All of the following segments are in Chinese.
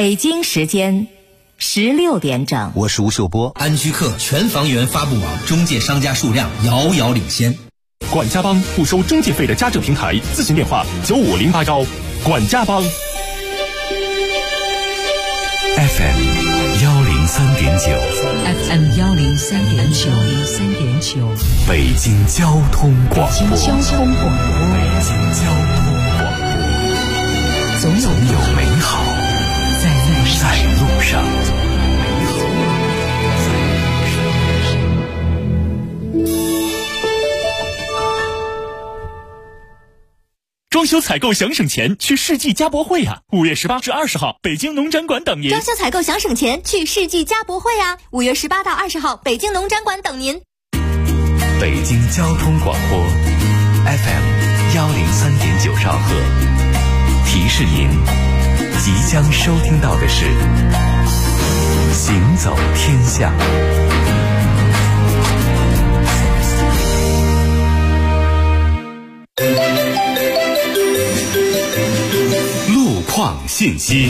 北京时间16点整。 我是吴秀波。 安居客全房源发布网中介商家数量遥遥领先。 管家帮不收中介费的家政平台，咨询电话95081。管家帮。 FM 103.9， 北京交通广播，总有美好在路上。 装修采购想省钱，去世纪家博会呀！5月18至20号，北京农展馆等您。 装修采购想省钱，去世纪家博会呀！5月18到20号，北京农展馆等您。 北京交通广播 FM 103.9兆赫，提示您即将收听到的是行走天下。路况信息。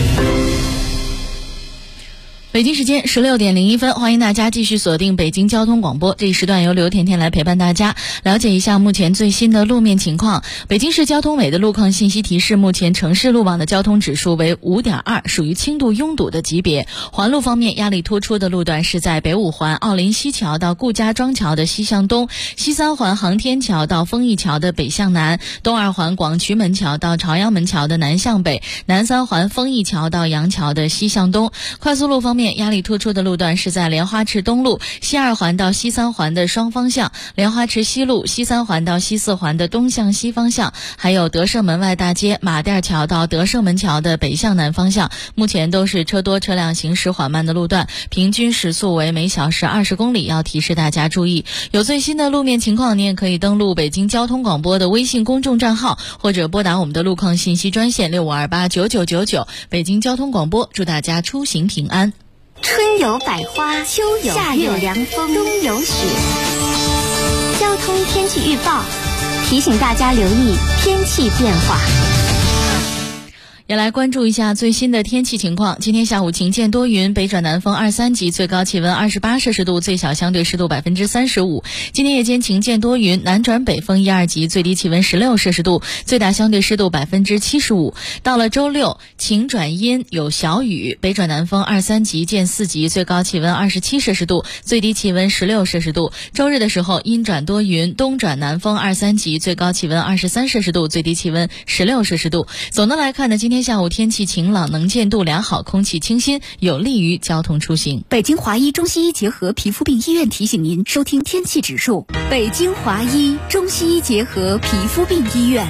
北京时间16点01分，欢迎大家继续锁定北京交通广播。这一时段由刘甜甜来陪伴大家，了解一下目前最新的路面情况。北京市交通委的路况信息提示，目前城市路网的交通指数为5.2，属于轻度拥堵的级别。环路方面，压力突出的路段是在北五环奥林西桥到顾家庄桥的西向东，西三环航天桥到丰益桥的北向南，东二环广渠门桥到朝阳门桥的南向北，南三环丰益桥到杨桥的西向东。快速路方面，压力突出的路段是在莲花池东路西二环到西三环的双方向，莲花池西路西三环到西四环的东向西方向，还有德胜门外大街马甸桥到德胜门桥的北向南方向，目前都是车多车辆行驶缓慢的路段，平均时速为每小时20公里，要提示大家注意。有最新的路面情况，你也可以登录北京交通广播的微信公众账号，或者拨打我们的路况信息专线65289999。北京交通广播，祝大家出行平安。 春有百花，秋有夏有凉风，冬有雪。交通天气预报提醒大家留意天气变化。 也来关注一下最新的天气情况。今天下午晴间多云，北转南风2、3级，最高气温28摄氏度，最小相对湿度35%。今天夜间晴间多云，南转北风1、2级，最低气温16摄氏度，最大相对湿度75%。到了周六，晴转阴，有小雨，北转南风2、3级见4级，最高气温27摄氏度，最低气温16摄氏度。周日的时候，阴转多云，东转南风2、3级，最高气温23摄氏度，最低气温16摄氏度。总的来看呢，今天下午天气晴朗，能见度良好，空气清新，有利于交通出行。 北京华医中西医结合皮肤病医院提醒您收听天气指数。北京华医中西医结合皮肤病医院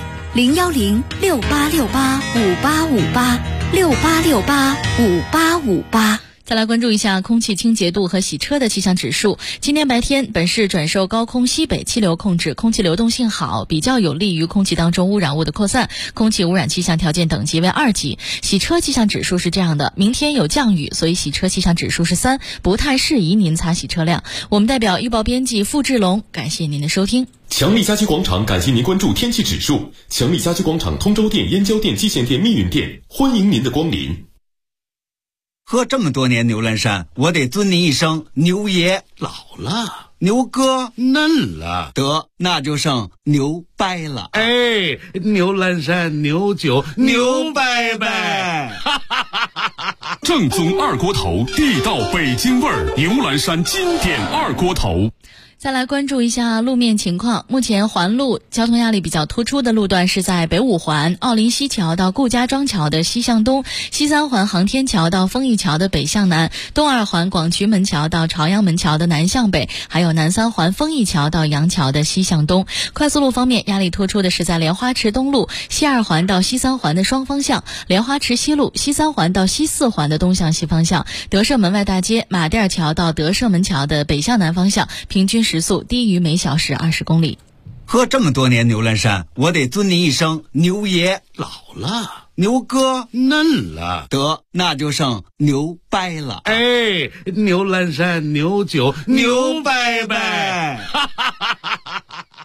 ，01068685858，68685858。 再来关注一下空气清洁度和洗车的气象指数。今天白天，本市转受高空西北气流控制，空气流动性好，比较有利于空气当中污染物的扩散，空气污染气象条件等级为2级。洗车气象指数是这样的，明天有降雨，所以洗车气象指数是3，不太适宜您擦洗车辆。我们代表预报编辑付志龙，感谢您的收听。 强力家居广场感谢您关注天气指数。强力家居广场通州店、燕郊店、蓟县店、密云店，欢迎您的光临。 喝这么多年牛栏山，我得尊您一声牛爷。 老了， 牛哥嫩了， 得那就剩牛掰了。 哎，牛栏山牛酒牛掰掰， 正宗二锅头，地道北京味儿，牛栏山经典二锅头。 再来关注一下路面情况。目前环路交通压力比较突出的路段是在北五环奥林西桥到顾家庄桥的西向东，西三环航天桥到丰益桥的北向南，东二环广渠门桥到朝阳门桥的南向北，还有南三环丰益桥到杨桥的西向东。快速路方面，压力突出的是在莲花池东路西二环到西三环的双方向，莲花池西路西三环到西四环的东向西方向，德胜门外大街马甸桥到德胜门桥的北向南方向，平均时速低于每小时20公里。 喝这么多年牛栏山，我得尊您一声牛爷。 老了， 牛哥嫩了， 得那就剩牛掰了。 哎，牛栏山牛酒牛掰掰。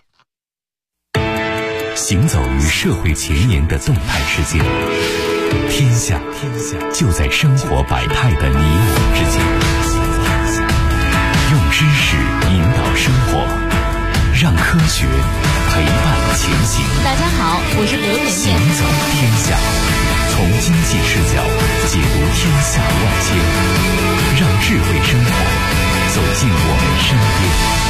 行走于社会前沿的动态世界， 天下就在生活百态的你我之间，用知识引导生活，让科学陪伴前行。 大家好，我是刘甜甜。 行走天下，从经济视角解读天下万千，让智慧生活走进我们身边。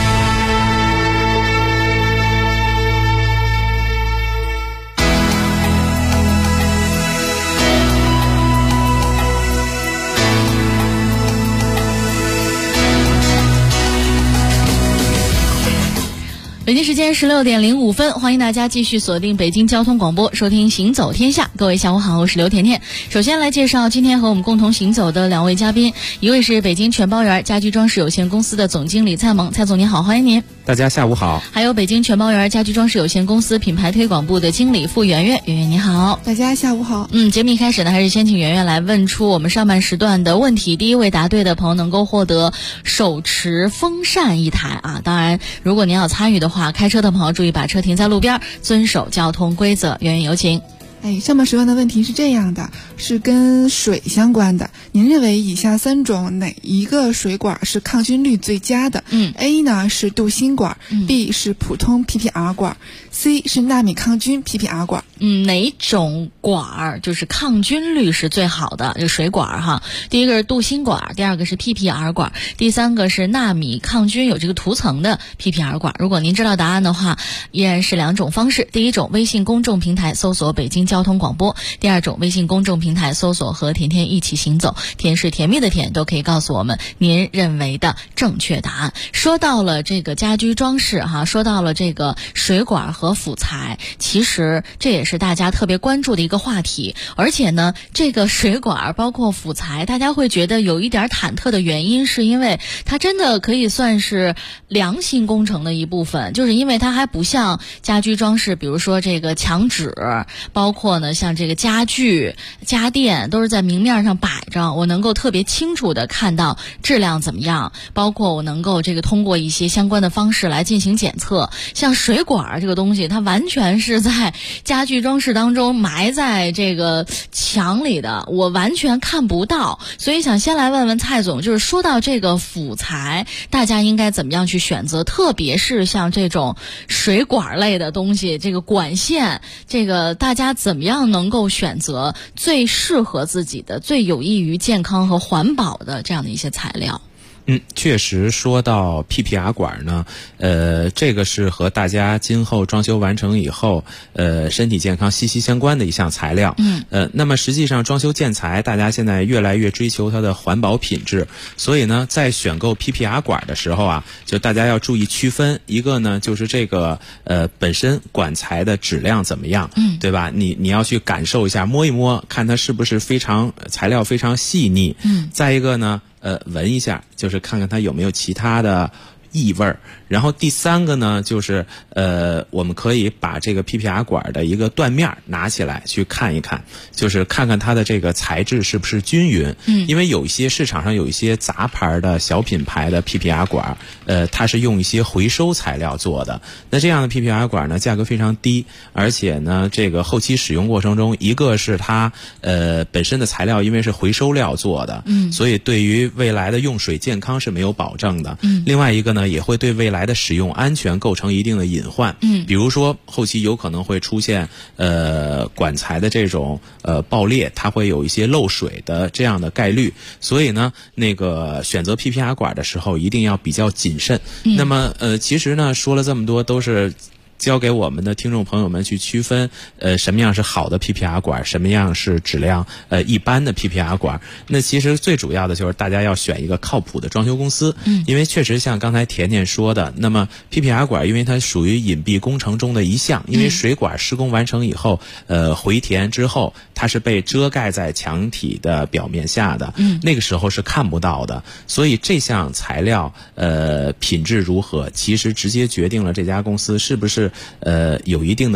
北京时间16点05分，欢迎大家继续锁定北京交通广播，收听行走天下。各位下午好，我是刘甜甜。首先来介绍今天和我们共同行走的两位嘉宾，一位是北京全包园家居装饰有限公司的总经理蔡萌，蔡总您好，欢迎您。 大家下午好。 还有北京全包园家居装饰有限公司品牌推广部的经理付圆圆，圆圆你好。 大家下午好。 节目一开始呢，还是先请圆圆来问出我们上半时段的问题。第一位答对的朋友能够获得手持风扇一台啊。当然，如果您要参与的话，开车的朋友注意把车停在路边，遵守交通规则。圆圆有请。 上半时段的问题是这样的，是跟水相关的。您认为以下三种哪一个水管是抗菌率最佳的？A 呢是镀锌管，B 是普通 PPR 管，C 是纳米抗菌 PPR 管。 哪种管就是抗菌率是最好的？这水管哈，第一个是镀锌管，第二个是 PPR 管，第三个是纳米抗菌有这个涂层的 PPR 管。如果您知道答案的话，依然是两种方式。第一种，微信公众平台搜索北京交通广播，第二种，微信公众平台搜索和甜甜一起行走，甜是甜蜜的甜，都可以告诉我们您认为的正确答案。说到了这个家居装饰哈，说到了这个水管和辅材，其实这也是大家特别关注的一个话题。而且呢，这个水管包括辅材，大家会觉得有一点忐忑的原因，是因为它真的可以算是良心工程的一部分，就是因为它还不像家居装饰，比如说这个墙纸，包括呢像这个家具家电都是在明面上摆着，我能够特别清楚的看到质量怎么样，包括我能够这个通过一些相关的方式来进行检测。像水管这个东西，它完全是在家具装饰当中埋在这个墙里的，我完全看不到。所以想先来问问蔡总，就是说到这个辅材，大家应该怎么样去选择？特别是像这种水管类的东西，这个管线，这个大家怎么样能够选择最适合自己的、最有益于健康和环保的这样的一些材料？ 确实说到 PPR 管呢，这个是和大家今后装修完成以后，身体健康息息相关的一项材料。那么实际上装修建材，大家现在越来越追求它的环保品质，所以呢，在选购 PPR 管的时候啊，就大家要注意区分。一个呢，就是这个本身管材的质量怎么样，对吧？你要去感受一下，摸一摸，看它是不是材料非常细腻。再一个呢，闻一下，就是看看它有没有其他的异味儿。然后第三个呢，就是我们可以把这个 PPR 管的一个断面拿起来去看一看，就是看看它的这个材质是不是均匀。因为有一些市场上有一些杂牌的小品牌的 PPR 管，它是用一些回收材料做的。那这样的 PPR 管呢，价格非常低，而且呢，这个后期使用过程中，一个是它本身的材料因为是回收料做的，所以对于未来的用水健康是没有保证的。另外一个呢，也会对未来的使用安全构成一定的隐患。比如说后期有可能会出现管材的这种爆裂，它会有一些漏水的这样的概率。所以呢，那个选择 PPR 管的时候一定要比较谨慎。那么其实呢，说了这么多都是交给我们的听众朋友们去区分，什么样是好的 PPR 管，什么样是质量一般的 PPR 管。那其实最主要的就是大家要选一个靠谱的装修公司，因为确实像刚才甜甜说的，那么 PPR 管因为它属于隐蔽工程中的一项，因为水管施工完成以后，回填之后，它是被遮盖在墙体的表面下的，那个时候是看不到的，所以这项材料品质如何，其实直接决定了这家公司是不是有一定的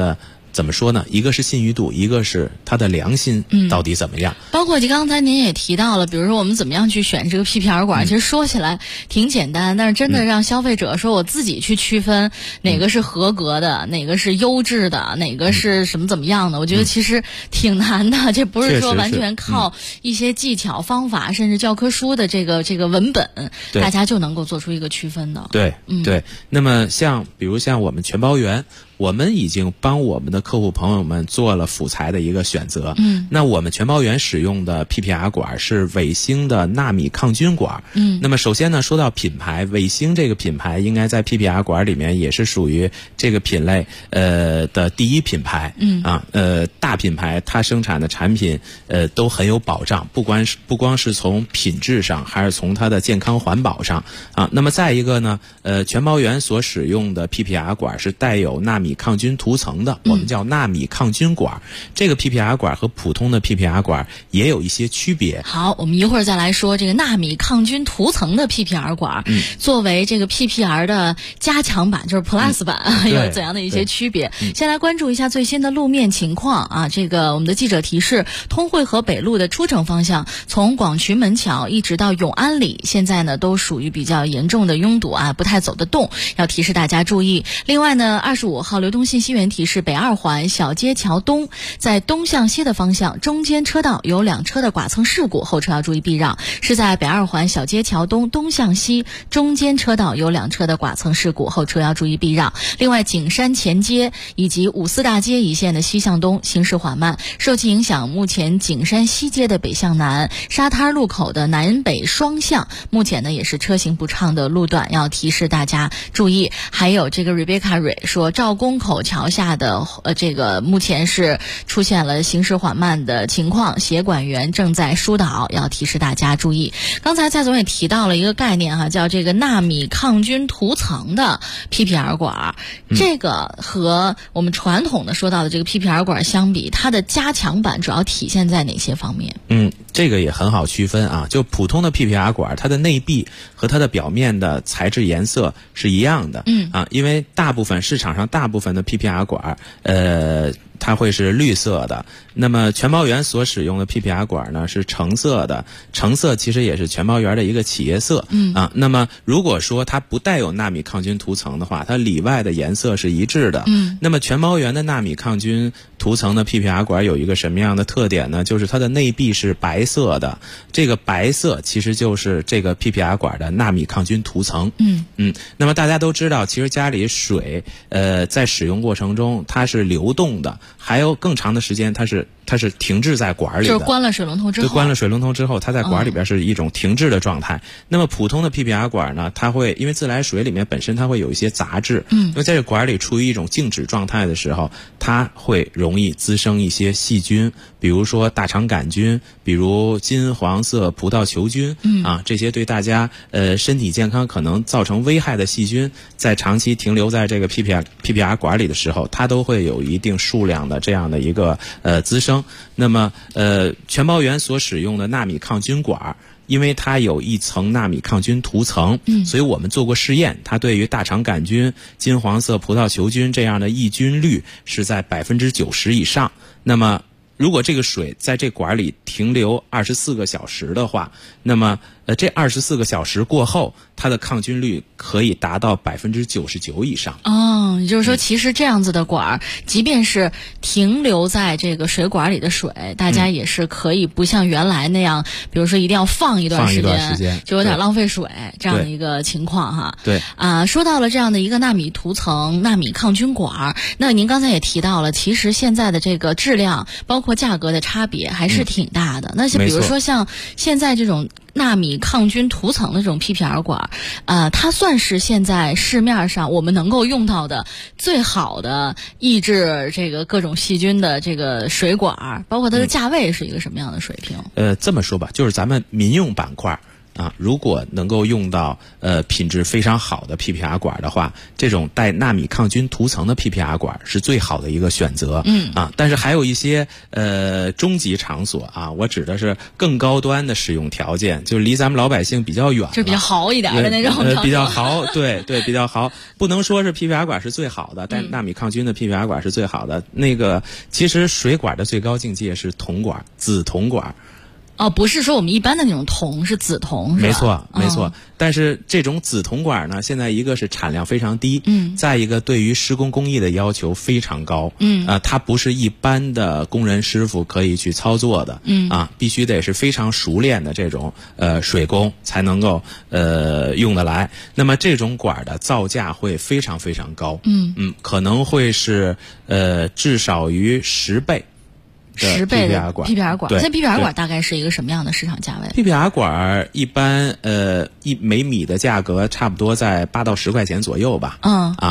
怎么说呢？一个是信誉度，一个是它的良心到底怎么样？ 包括刚才您也提到了，比如说我们怎么样去选这个 PPR 管，其实说起来挺简单，但是真的让消费者说我自己去区分哪个是合格的，哪个是优质的，哪个是什么怎么样的，我觉得其实挺难的。这不是说完全靠一些技巧、方法，甚至教科书的这个文本，大家就能够做出一个区分的。 对，对。那么比如像我们全包源，我们已经帮我们的客户朋友们做了辅材的一个选择。那我们全包源使用的 PPR 管是伟星的纳米抗菌管。那么首先呢，说到品牌，伟星这个品牌应该在 PPR 管里面也是属于这个品类的第一品牌。大品牌它生产的产品都很有保障，不光是从品质上，还是从它的健康环保上啊。那么再一个呢，全包源所使用的 PPR 管是带有纳米抗菌涂层的，我们叫纳米抗菌管。这个 PPR 管和普通的 PPR 管也有一些区别。 好，我们一会儿再来说这个纳米抗菌涂层的 PPR 管，作为这个 PPR 的加强版，就是 Plus 版，有怎样的一些区别？先来关注一下最新的路面情况啊。这个我们的记者提示，通惠河北路的出城方向，从广渠门桥一直到永安里，现在呢都属于比较严重的拥堵啊，不太走得动，要提示大家注意。另外呢，25号流动信息源提示，北2环小街桥东，在东向西的方向，中间车道有2车的剐蹭事故，后车要注意避让。是在北2环小街桥东东向西，中间车道有2车的剐蹭事故，后车要注意避让。另外，景山前街以及五四大街一线的西向东行驶缓慢，受其影响，目前景山西街的北向南、沙滩路口的南北双向，目前呢也是车行不畅的路段，要提示大家注意。还有这个 Rebecca 蕊说，赵公口桥下的这个目前是出现了行驶缓慢的情况，协管员正在疏导，要提示大家注意。刚才蔡总也提到了一个概念哈，叫这个纳米抗菌涂层的 PPR 管，这个和我们传统的说到的这个 PPR 管相比，它的加强版主要体现在哪些方面？ 这个也很好区分啊。就普通的 PPR 管，它的内壁和它的表面的材质颜色是一样的。因为市场上大部分的 PPR 管，它会是绿色的。那么全包源所使用的 PPR 管呢是橙色的，橙色其实也是全包源的一个企业色。那么如果说它不带有纳米抗菌涂层的话，它里外的颜色是一致的。那么全包源的纳米抗菌涂层的 PPR 管有一个什么样的特点呢？就是它的内壁是白色的，这个白色其实就是这个 PPR 管的纳米抗菌涂层。那么大家都知道，其实家里水在使用过程中它是流动的，还有更长的时间它是停滞在管里的， 就是关了水龙头之后， 关了水龙头之后，它在管里边是一种停滞的状态。那么普通的 PPR 管呢，它会因为自来水里面本身它会有一些杂质，因为在这管里处于一种静止状态的时候，它会容易滋生一些细菌，比如说大肠杆菌，比如金黄色葡萄球菌，这些对大家身体健康可能造成危害的细菌，在长期停留在这个 PPR 管里的时候，它都会有一定数量的这样的一个滋生。那么全包源所使用的纳米抗菌管，因为它有一层纳米抗菌涂层，所以我们做过试验，它对于大肠杆菌、金黄色葡萄球菌这样的抑菌率是在90%以上。那么如果这个水在这管里停留24个小时的话，那么这24个小时过后，它的抗菌率可以达到99%以上。 也就是说，其实这样子的管，即便是停留在这个水管里的水，大家也是可以不像原来那样，比如说一定要放一段时间，就有点浪费水这样的一个情况哈。 对说到了这样的一个纳米涂层、纳米抗菌管，那您刚才也提到了，其实现在的这个质量包括价格的差别还是挺大的。那比如说像现在这种纳米抗菌涂层的这种 PPR 管，它算是现在市面上我们能够用到的最好的抑制这个各种细菌的这个水管，包括它的价位是一个什么样的水平？ 这么说吧，就是咱们民用板块啊，如果能够用到品质非常好的 PPR 管的话，这种带纳米抗菌涂层的 PPR 管是最好的一个选择。但是还有一些中级场所啊，我指的是更高端的使用条件，就是离咱们老百姓比较远了， 就比较豪一点的那种比较豪，对，比较豪。不能说是 PPR 管是最好的，但纳米抗菌的 PPR 管是最好的。那个其实水管的最高境界是铜管，紫铜管。 哦，不是说我们一般的那种铜，是紫铜，是吧？ 没错。但是这种紫铜管呢，现在一个是产量非常低，再一个对于施工工艺的要求非常高，它不是一般的工人师傅可以去操作的，必须得是非常熟练的这种水工才能够用得来。那么这种管的造价会非常非常高，可能会是至少于10倍。 10倍的 PPR 管， 对， 那 PPR 管大概是一个什么样的市场价位 ？PPR 管一般每米的价格差不多在8到10块钱左右吧。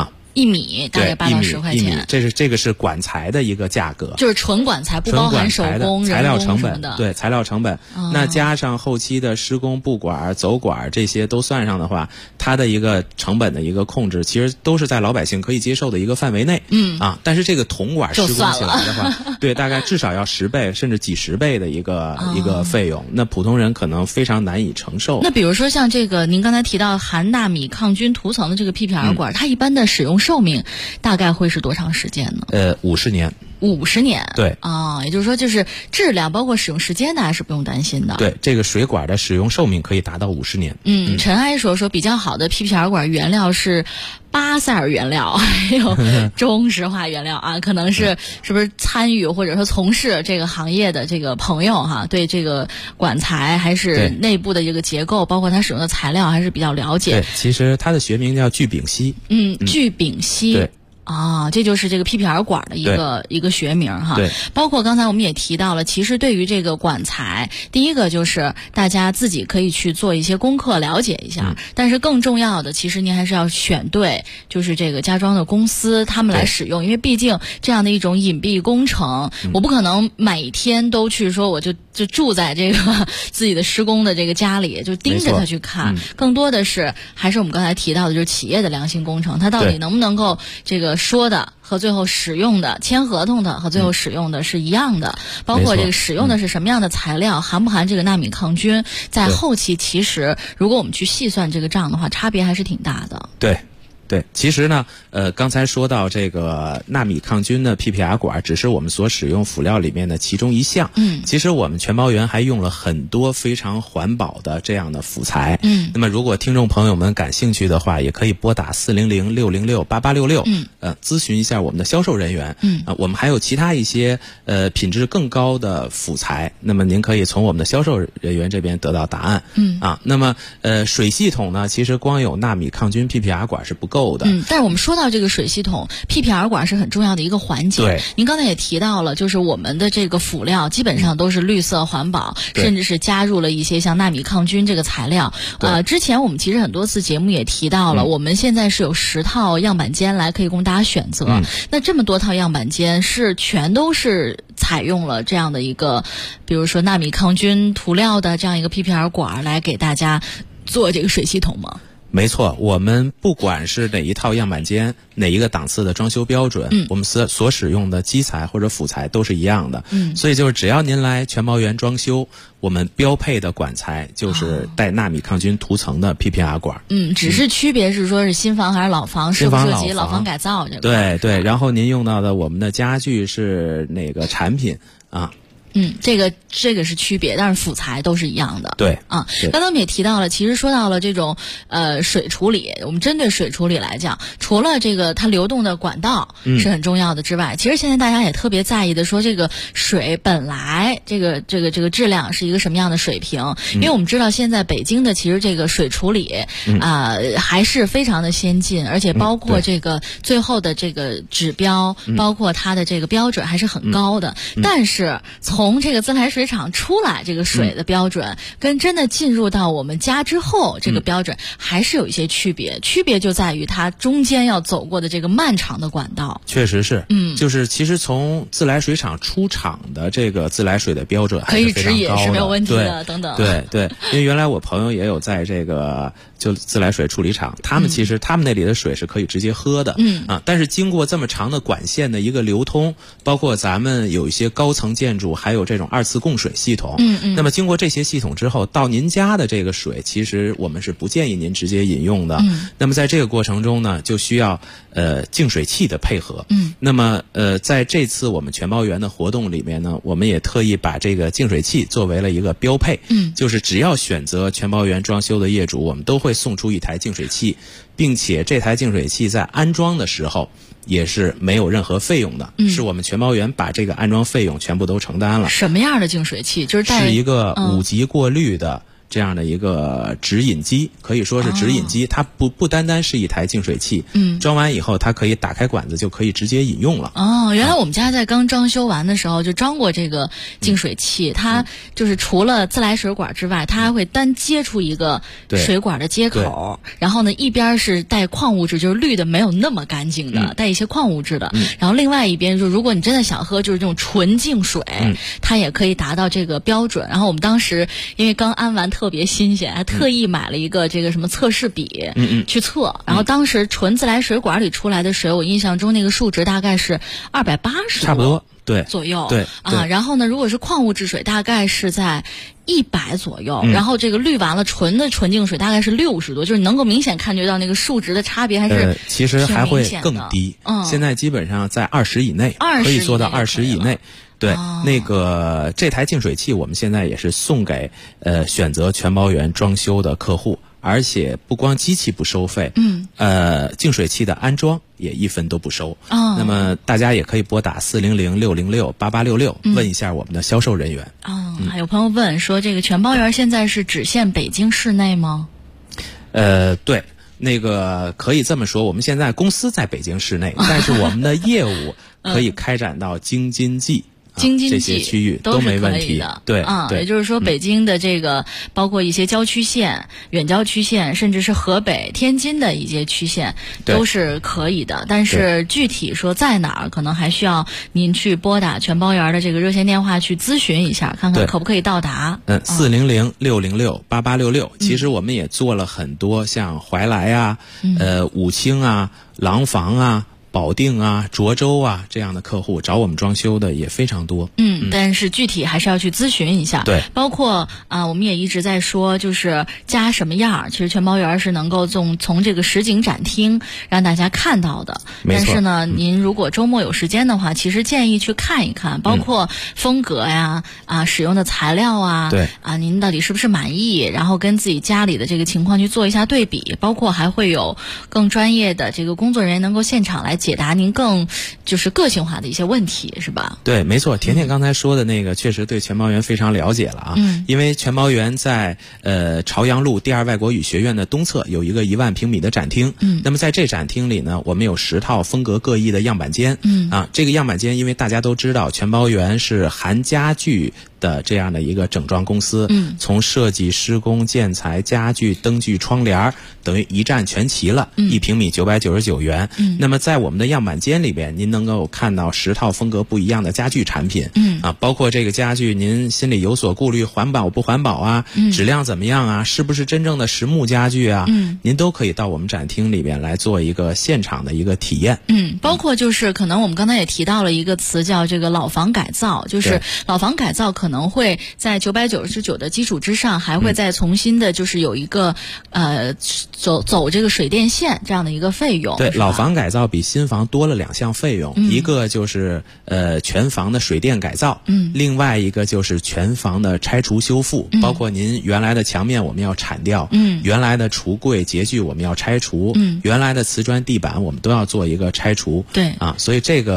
1米大概8到10块钱， 这个是管材的一个价格， 就是纯管材，不包含手工、 材料成本的。 对，材料成本。那加上后期的施工布管、走管这些都算上的话，它的一个成本的一个控制，其实都是在老百姓可以接受的一个范围内。但是这个铜管施工起来的话，对，大概至少要10倍甚至几十倍的一个费用，那普通人可能非常难以承受。 那比如说像这个您刚才提到含纳米抗菌涂层的这个 PPR 管，它一般的使用寿命大概会是多长时间呢 ？50年。 50年， 对也就是说，就是质量包括使用时间，大家是不用担心的。 对，这个水管的使用寿命可以达到50年。 陈阿姨说比较好的 PPR 管原料是巴塞尔原料，还有中石化原料啊，可能是不是参与或者说从事这个行业的这个朋友哈，对这个管材还是内部的这个结构，包括它使用的材料还是比较了解。 对，其实它的学名叫聚丙烯。 聚丙烯。 对。 这就是这个 PPR 管的一个学名哈。 对， 包括刚才我们也提到了，其实对于这个管材，第一个就是大家自己可以去做一些功课了解一下，但是更重要的，其实您还是要选对，就是这个家装的公司他们来使用，因为毕竟这样的一种隐蔽工程，我不可能每天都去说我就住在这个自己的施工的这个家里，就盯着它去看，更多的是还是我们刚才提到的，就是企业的良心工程，它到底能不能够这个说的和最后使用的签合同的和最后使用的是一样的，包括这个使用的是什么样的材料，含不含这个纳米抗菌，在后期其实如果我们去细算这个账的话，差别还是挺大的。 对，其实呢，刚才说到这个纳米抗菌的 PPR 管，只是我们所使用辅料里面的其中一项。其实我们全包源还用了很多非常环保的这样的辅材。那么如果听众朋友们感兴趣的话，也可以拨打400-606-8866，咨询一下我们的销售人员。我们还有其他一些品质更高的辅材，那么您可以从我们的销售人员这边得到答案。那么水系统呢，其实光有纳米抗菌 PPR 管是不够的。 但是我们说到这个水系统 PPR 管是很重要的一个环节。 对， 您刚才也提到了，就是我们的这个辅料基本上都是绿色环保，甚至是加入了一些像纳米抗菌这个材料。之前我们其实很多次节目也提到了，我们现在是有10套样板间来可以供大家选择。那这么多套样板间是全都是采用了这样的一个，比如说纳米抗菌涂料的这样一个 PPR 管来给大家做这个水系统吗？ 没错，我们不管是哪一套样板间，哪一个档次的装修标准，我们所使用的基材或者辅材都是一样的。所以就是只要您来全包源装修，我们标配的管材就是带纳米抗菌涂层的 PPR 管。 只是区别是说是新房还是老房，涉不涉及老房改造这个？ 对，然后您用到的我们的家具是哪个产品啊？ 这个是区别，但是辅材都是一样的。 对刚才我们也提到了，其实说到了这种水处理，我们针对水处理来讲，除了这个它流动的管道是很重要的之外，其实现在大家也特别在意的说，这个水本来这个质量是一个什么样的水平？因为我们知道现在北京的其实这个水处理还是非常的先进，而且包括这个最后的这个指标，包括它的这个标准还是很高的。但是从从这个自来水厂出来这个水的标准，跟真的进入到我们家之后这个标准还是有一些区别。区别就在于它中间要走过的这个漫长的管道。 确实是，就是其实从自来水厂出厂的这个自来水的标准还是非常高的， 可以直饮是没有问题的，等等。 对，因为原来我朋友也有在这个就自来水处理厂，他们其实他们那里的水是可以直接喝的，但是经过这么长的管线的一个流通，包括咱们有一些高层建筑，还有这种2次供水系统，那么经过这些系统之后，到您家的这个水，其实我们是不建议您直接饮用的。那么在这个过程中呢，就需要净水器的配合。那么在这次我们全包园的活动里面呢，我们也特意把这个净水器作为了一个标配，就是只要选择全包园装修的业主，我们都会送出一台净水器，并且这台净水器在安装的时候也是没有任何费用的，是我们全包园把这个安装费用全部都承担了。 什么样的净水器？是一个5级过滤的这样的一个直饮机，可以说是直饮机，它不单单是一台净水器，装完以后它可以打开管子就可以直接饮用了。 原来我们家在刚装修完的时候就装过这个净水器，它就是除了自来水管之外，它还会单接出一个水管的接口，然后呢一边是带矿物质，就是滤的没有那么干净的，带一些矿物质的，然后另外一边就如果你真的想喝就是这种纯净水，它也可以达到这个标准。然后我们当时因为刚安完特别新鲜，还特意买了一个这个什么测试笔去测，然后当时纯自来水管里出来的水，我印象中那个数值大概是280 差不多左右， 对然后呢如果是矿物质水大概是在100左右，然后这个滤完了纯净水大概是60多，就是能够明显感觉到那个数值的差别还是其实还会更低，现在基本上在20以内，可以做到20以内。对，那个这台净水器我们现在也是送给选择全包园装修的客户，而且不光机器不收费，净水器的安装也1分都不收。那么大家也可以拨打400-606-8866问一下我们的销售人员。 还有朋友问说，这个全包园现在是只限北京市内吗？ 对。那个可以这么说，我们现在公司在北京市内，但是我们的业务可以开展到京津冀。这些区域都没问题的，对， 也就是说，北京的这个包括一些郊区县、远郊区县，甚至是河北、天津的一些区县都是可以的。但是具体说在哪儿，可能还需要您去拨打全包园的这个热线电话去咨询一下，看看可不可以到达。 400-606-8866。其实我们也做了很多像怀来啊、武清啊、廊坊啊、保定啊、涿州啊这样的客户找我们装修的也非常多。 但是具体还是要去咨询一下。 对， 包括我们也一直在说，就是家什么样，其实全包园是能够从这个实景展厅让大家看到的。但是呢，您如果周末有时间的话，其实建议去看一看，包括风格呀、使用的材料啊， 对您到底是不是满意，然后跟自己家里的这个情况去做一下对比，包括还会有更专业的这个工作人员能够现场来解答您更就是个性化的一些问题，是吧？ 对，没错，甜甜刚才说的那个确实对全包园非常了解了啊。因为全包园在朝阳路第2外国语学院的东侧有一个1万平米的展厅。那么在这展厅里呢，我们有10套风格各异的样板间。这个样板间因为大家都知道全包园是韩家具的这样的一个整装公司，从设计、施工、建材、家具、灯具、窗帘等于一站全齐了，1平米999元。那么在我们的样板间里边，您能够看到10套风格不一样的家具产品，包括这个家具您心里有所顾虑，环保不环保啊，质量怎么样啊，是不是真正的实木家具啊，您都可以到我们展厅里边来做一个现场的一个体验。 包括就是可能我们刚才也提到了一个词叫这个老房改造，就是老房改造可能会在999的基础之上，还会再重新的就是有一个走这个水电线这样的一个费用。 对，老房改造比新房多了2项费用，一个就是全房的水电改造，另外一个就是全房的拆除修复，包括您原来的墙面我们要铲掉，原来的橱柜洁具我们要拆除，原来的瓷砖地板我们都要做一个拆除。 对所以这个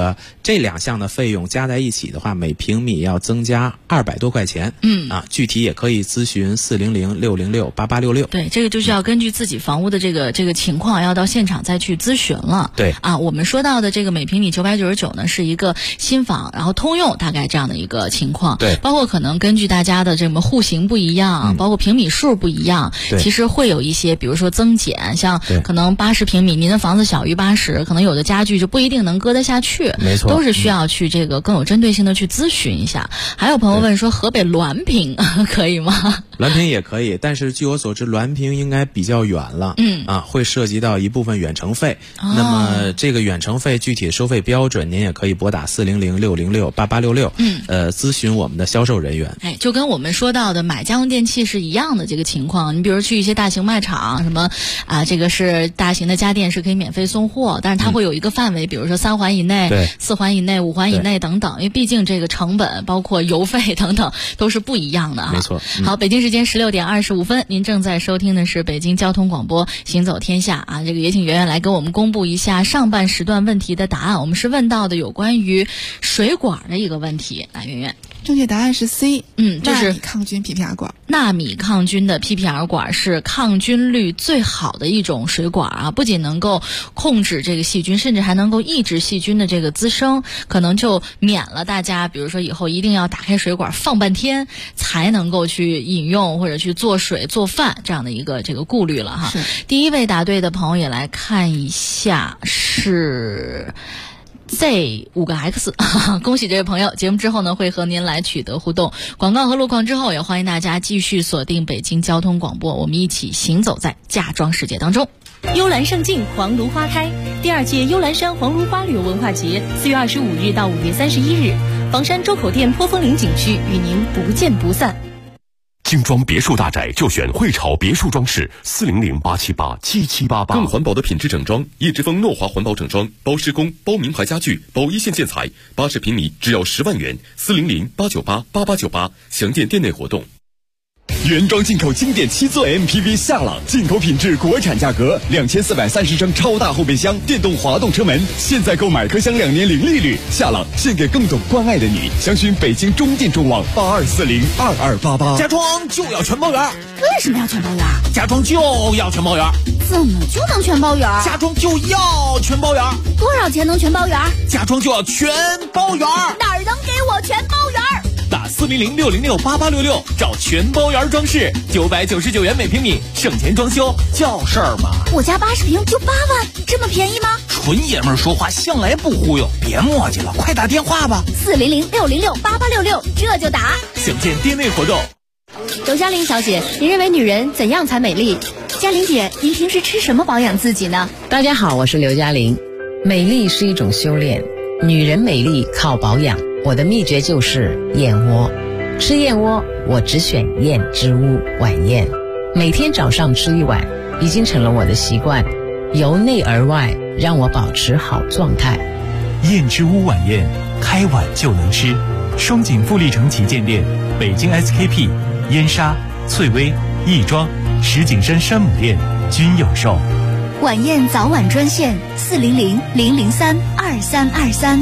这2项的费用加在一起的话，每平米要增加200多块钱。具体也可以咨询400-606-8866。 对，这个就是要根据自己房屋的这个情况，要到现场再去咨询了。 对我们说到的这个每平米999呢，是一个新房，然后通用大概这样的一个情况。 对， 包括可能根据大家的这个户型不一样，包括平米数不一样，其实会有一些，比如说增减，像可能80平米，您的房子小于80，可能有的家具就不一定能搁得下去。 没错， 都是需要去这个更有针对性的去咨询一下。还有朋友问说，河北滦平可以吗？ 滦平也可以，但是据我所知，滦平应该比较远了，会涉及到一部分远程费。那么这个远程费具体的收费标准，您也可以拨打400-606-8866，咨询我们的销售人员。 就跟我们说到的买家用电器是一样的这个情况。你比如去一些大型卖场，什么这个是大型的家电是可以免费送货，但是它会有一个范围，比如说3环以内、4环以内、5环以内等等，因为毕竟这个成本包括邮费等等都是不一样的。 没错。 好，北京时间16点25分，您正在收听的是北京交通广播行走天下这个也请圆圆来给我们公布一下上半时段问题的答案。我们是问到的有关于水管的一个问题。来，圆圆。 正确答案是 C， 就是纳米抗菌 PPR 管。 纳米抗菌的 PPR 管是抗菌率最好的一种水管不仅能够控制这个细菌，甚至还能够抑制细菌的这个滋生，可能就免了大家比如说以后一定要打开水管放半天才能够去饮用或者去做水做饭这样的一个这个顾虑了哈。第一位答对的朋友也来看一下，是Z5X， 恭喜这位朋友！节目之后呢，会和您来取得互动。广告和路况之后，也欢迎大家继续锁定北京交通广播，我们一起行走在嫁妆世界当中。 幽兰胜境，黄芦花开。第2届幽兰山黄芦花旅游文化节4月25日到5月31日，房山周口店坡峰岭景区与您不见不散。 精装别墅大宅就选汇潮别墅装饰，400-878-7788。 更环保的品质整装，叶之峰诺华环保整装，包施工、包名牌家具、包一线建材，80平米只要10万元，400-898-8898，详见店内活动。 原装进口经典7座 MPV 夏朗，进口品质，国产价格，2430升超大后备箱，电动滑动车门，现在购买可享2年零利率。夏朗献给更懂关爱的你，详询北京中电中网82402288。 家装就要全包圆。 为什么要全包圆？ 家装就要全包圆。 怎么就能全包圆？ 家装就要全包圆。 多少钱能全包圆？ 家装就要全包圆。 哪儿能给我全包圆？ 打400-606-8866，找全包圆装饰，999元每平米，省钱装修叫事儿吗？ 我家80平就8万，这么便宜吗？ 纯爷们儿说话向来不忽悠，别磨叽了，快打电话吧。 400-606-8866，这就打。 详见店内活动。 刘嘉玲小姐，您认为女人怎样才美丽？ 嘉玲姐，您平时吃什么保养自己呢？ 大家好，我是刘嘉玲。美丽是一种修炼，女人美丽靠保养。我的秘诀就是燕窝，吃燕窝我只选燕之屋晚宴，每天早上吃1碗，已经成了我的习惯，由内而外让我保持好状态。 燕之屋晚宴，开碗就能吃。双井富力城旗舰店、北京 SKP、燕莎、翠微、亦庄、石景山山姆店均有售。 晚宴早晚专线400-003-2323。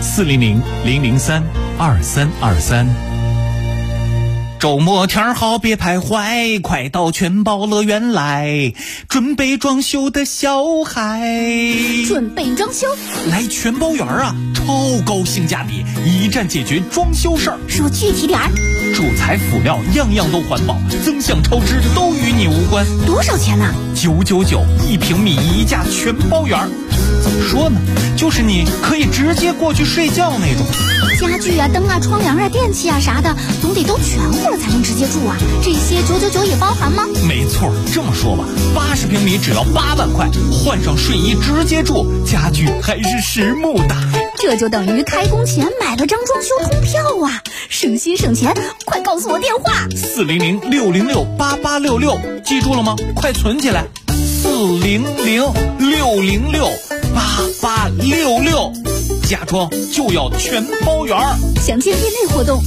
400-003-2323。 周末天好别徘徊，快到全包乐园来，准备装修的小孩。 准备装修？ 来全包园啊，超高性价比，一站解决装修事儿。 说具体点儿。 主材辅料样样都环保，增项超支都与你无关。 多少钱呢 ？999，1平米1价全包圆。怎么说呢？就是你可以直接过去睡觉那种。 家具啊、灯啊、窗帘啊、电器啊啥的，总得都全乎了才能直接住啊。这些999也包含吗？ 没错，这么说吧，80平米只要8万块，换上睡衣直接住，家具还是实木的。 这就等于开工前买了张装修通票啊，省心省钱！快告诉我电话 ，400-606-8866，记住了吗？快存起来，400-606-8866，家装就要全包圆。 详见店内活动。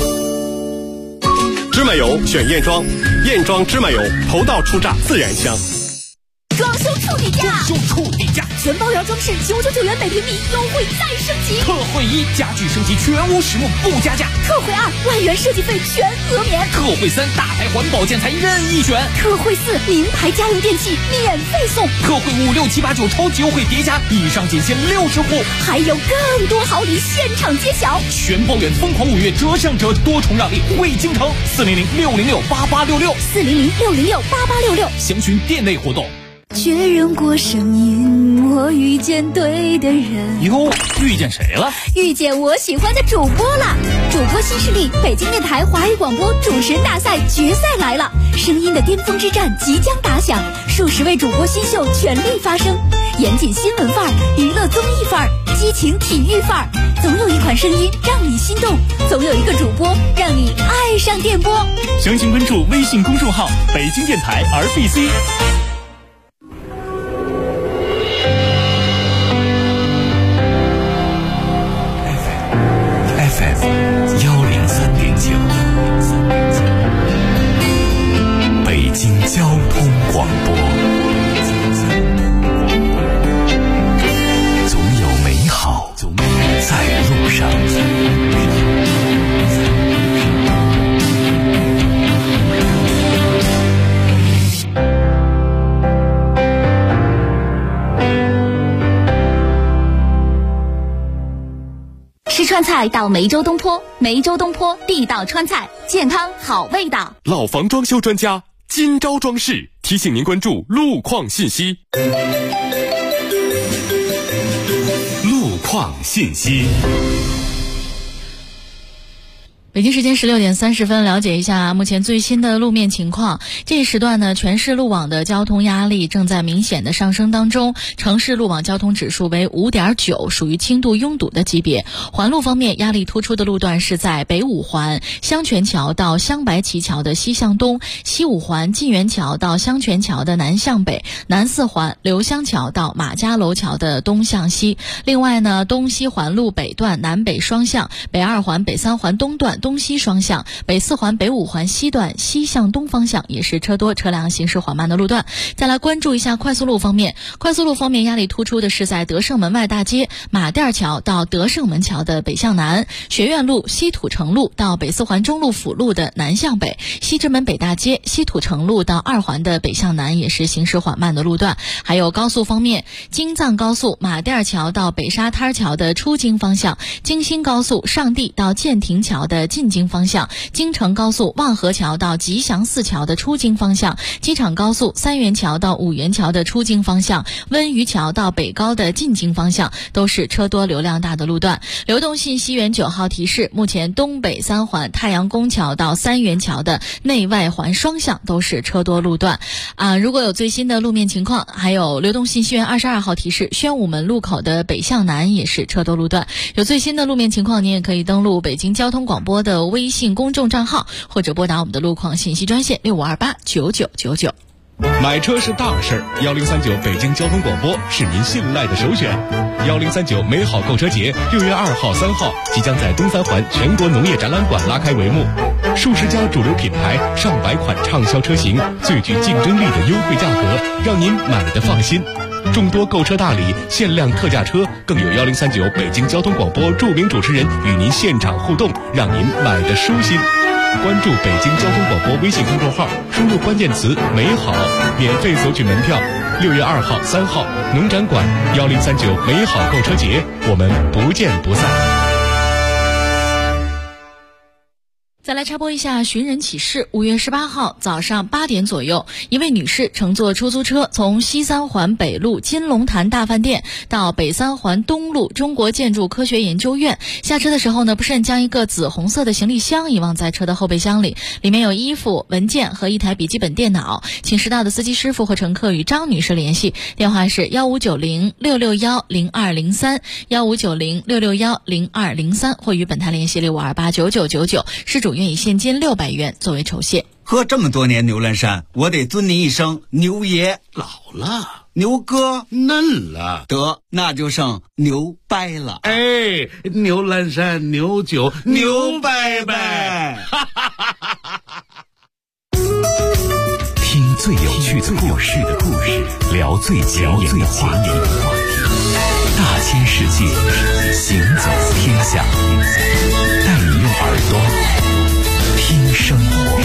芝麻油选燕庄，燕庄芝麻油，头道出榨自然香。 装修处理价修处理价， 全包圆装饰999元每平米，优惠再升级。 特惠1，家具升级全屋实木不加价。 特惠2，万元设计费全额免。 特惠3，大牌环保建材任意选。 特惠4，名牌家用电器免费送。 特惠5、6、7、8、9超级优惠叠加，以上仅限60户， 还有更多好礼现场揭晓。 全包圆疯狂5月折上折，多重让利惠京城，400-606-8866，400-606-8866，详询店内活动。 确认过声音，我遇见对的人。 哟，遇见谁了？ 遇见我喜欢的主播了。主播新势力北京电台华语广播主持人大赛决赛来了，声音的巅峰之战即将打响，数十位主播新秀全力发声，严谨新闻范儿，娱乐综艺范儿，激情体育范儿，总有一款声音让你心动，总有一个主播让你爱上电波。 详情关注微信公众号北京电台 RBC。 北京交通广播，总有美好在路上。 吃川菜到梅州东坡，梅州东坡地道川菜，健康好味道。 老房装修专家金朝装饰提醒您关注路况信息。 路况信息。 北京时间16点30分，了解一下目前最新的路面情况。这一时段呢，全市路网的交通压力正在明显的上升当中，城市路网交通指数为5.9，属于轻度拥堵的级别。环路方面，压力突出的路段是在北五环香泉桥到香白旗桥的西向东，西五环晋源桥到香泉桥的南向北，南四环刘香桥到马家楼桥的东向西。另外呢，东西环路北段南北双向，北二环北三环东段东西双向，北四环北五环西段西向东方向也是车多车辆行驶缓慢的路段。再来关注一下快速路方面，快速路方面压力突出的是在德胜门外大街马甸桥到德胜门桥的北向南，学院路西土城路到北四环中路辅路的南向北，西直门北大街西土城路到二环的北向南也是行驶缓慢的路段。还有高速方面，京藏高速马甸桥到北沙滩桥的出京方向，京新高速上地到建亭桥的进京方向，京承高速望河桥到吉祥寺桥的出京方向，机场高速三元桥到五元桥的出京方向，温榆桥到北高的进京方向都是车多流量大的路段。流动性西园9号提示，目前东北三环太阳宫桥到三元桥的内外环双向都是车多路段。如果有最新的路面情况，还有流动性西园22号提示，宣武门路口的北向南也是车多路段。有最新的路面情况，您也可以登录北京交通广播的微信公众账号，或者拨打我们的路况信息专线65289999。 买车是大事，1039北京交通广播是您信赖的首选。1039美好购车节6月2号、3号即将在东三环全国农业展览馆拉开帷幕，数十家主流品牌、上百款畅销车型，最具竞争力的优惠价格，让您买得放心。众多购车大礼、限量特价车，更有1039北京交通广播著名主持人与您现场互动，让您买得舒心。关注北京交通广播微信公众号，输入关键词美好，免费索取门票。6月2号、3号农展馆1039美好购车节，我们不见不散。 再来插播一下寻人启事。5月18号早上8点左右，一位女士乘坐出租车从西三环北路金龙潭大饭店到北三环东路中国建筑科学研究院，下车的时候呢，不慎将一个紫红色的行李箱遗忘在车的后备箱里，里面有衣服、文件和一台笔记本电脑。请识到的司机师傅和乘客与张女士联系，电话是1590-661-0203 1590-661-0203，或与本台联系65289999，失主愿以现金600元作为酬谢。 喝这么多年牛栏山，我得尊您一声牛爷。 老了， 牛哥嫩了， 得那就剩牛掰了。 哎，牛栏山牛酒牛掰掰。 听最最有趣的故事，聊最前沿的话题。大千世界，行走天下，带你用耳朵听生活。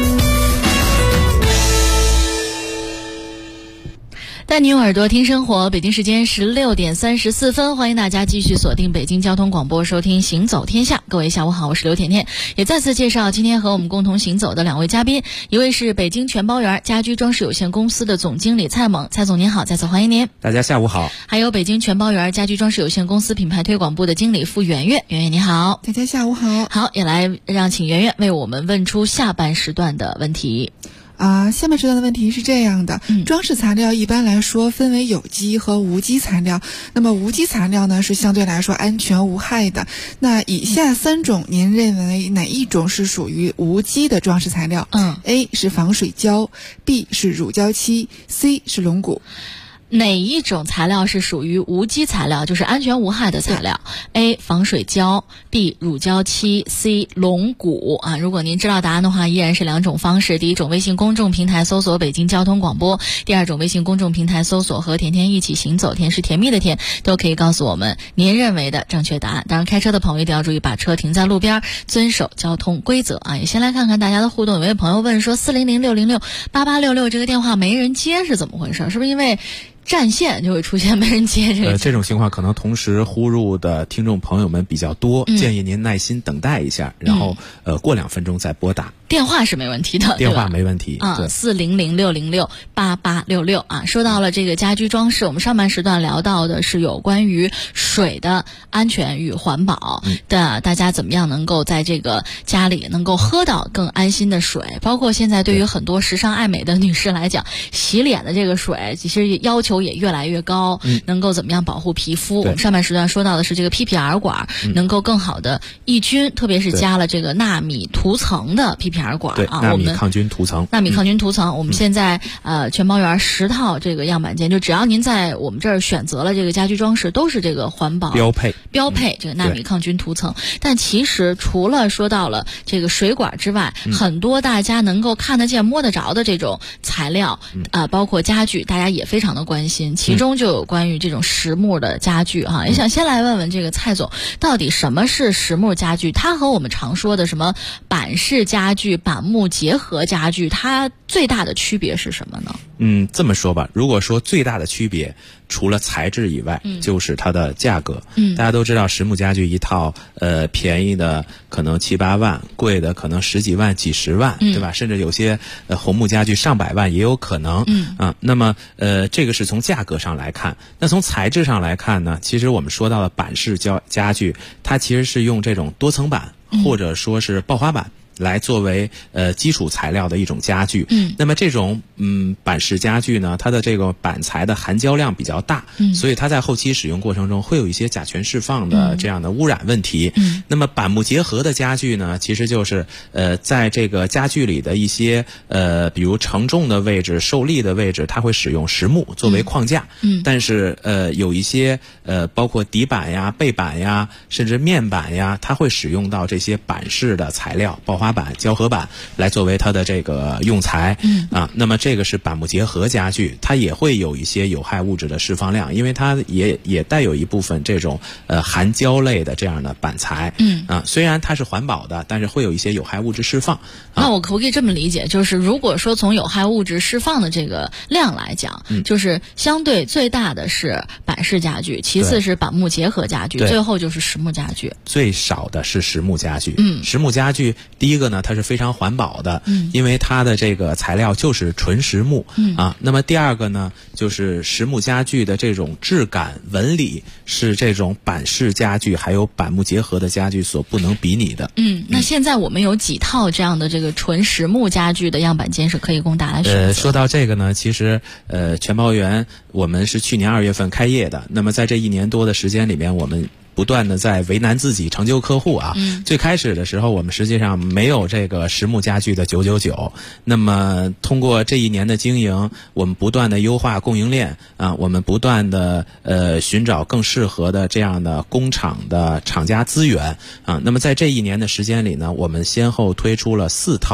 带你用耳朵听生活，北京时间16点34分，欢迎大家继续锁定北京交通广播，收听行走天下。各位下午好，我是刘甜甜，也再次介绍今天和我们共同行走的两位嘉宾，一位是北京全包园家居装饰有限公司的总经理蔡猛，蔡总您好，再次欢迎您。 大家下午好。 还有北京全包园家居装饰有限公司品牌推广部的经理付圆圆，圆圆你好。 大家下午好。 好，也来请圆圆为我们问出下半时段的问题。 下面时段的问题是这样的，装饰材料一般来说分为有机和无机材料。那么无机材料呢是相对来说安全无害的。那以下3种您认为哪一种是属于无机的装饰材料？A 是防水胶， B 是乳胶漆， C 是龙骨。 哪一种材料是属于无机材料，就是安全无害的材料？ A 防水胶， B 乳胶漆， C 龙骨如果您知道答案的话，依然是2种方式。第一种微信公众平台搜索北京交通广播，第二种微信公众平台搜索和甜甜一起行走，甜是甜蜜的甜，都可以告诉我们您认为的正确答案。当然开车的朋友一定要注意把车停在路边，遵守交通规则也先来看看大家的互动。有位朋友问说400-606-8866这个电话没人接是怎么回事？是不是因为占线就会出现没人接这种情况，可能同时呼入的听众朋友们比较多，建议您耐心等待一下，然后过2分钟再拨打。 电话是没问题的， 电话没问题 400-606-8866说到了这个家居装饰，我们上半时段聊到的是有关于水的安全与环保的，大家怎么样能够在这个家里能够喝到更安心的水，包括现在对于很多时尚爱美的女士来讲，洗脸的这个水其实要求也越来越高，能够怎么样保护皮肤。我们上半时段说到的是这个 PPR 管能够更好的抑菌，特别是加了这个纳米涂层的 PPR 管纳米抗菌涂层。 纳米抗菌涂层，我们现在全包园10套这个样板间，就只要您在我们这儿选择了这个家居装饰，都是这个环保标配这个纳米抗菌涂层。但其实除了说到了这个水管之外，很多大家能够看得见摸得着的这种材料包括家具，大家也非常的关心，其中就有关于这种实木的家具也想先来问问这个蔡总，到底什么是实木家具？它和我们常说的什么板式家具、板木结合家具，它最大的区别是什么呢？ 这么说吧，如果说最大的区别除了材质以外，就是它的价格。大家都知道实木家具一套便宜的可能7、8万，贵的可能10几万、几十万，对吧？甚至有些红木家具上百万也有可能。那么这个是从价格上来看。那从材质上来看呢，其实我们说到的板式家具，它其实是用这种多层板或者说是刨花板来作为基础材料的一种家具。那么这种板式家具呢，它的这个板材的含胶量比较大，所以它在后期使用过程中会有一些甲醛释放的这样的污染问题。那么板木结合的家具呢，其实就是在这个家具里的一些比如承重的位置、受力的位置，它会使用实木作为框架。但是有一些包括底板呀、背板呀，甚至面板呀，它会使用到这些板式的材料，刨花板、胶合板来作为它的这个用材。那么这个是板木结合家具，它也会有一些有害物质的释放量，因为它也带有一部分这种含胶类的这样的板材。虽然它是环保的，但是会有一些有害物质释放。 那我可不可以这么理解，就是如果说从有害物质释放的这个量来讲，就是相对最大的是板式家具，其次是板木结合家具，最后就是实木家具。 最少的是实木家具。实木家具第一个呢，它是非常环保的，因为它的这个材料就是纯实木。那么第二个呢，就是实木家具的这种质感纹理是这种板式家具还有板木结合的家具所不能比拟的。 那现在我们有几套这样的这个纯实木家具的样板间是可以供大家选择。 说到这个呢，其实全包园我们是去年2月份开业的，那么在这1年多的时间里面，我们不断的在为难自己，成就客户最开始的时候，我们实际上没有这个实木家具的999。那么通过这1年的经营，我们不断的优化供应链我们不断的寻找更适合的这样的工厂的厂家资源那么在这1年的时间里呢，我们先后推出了4套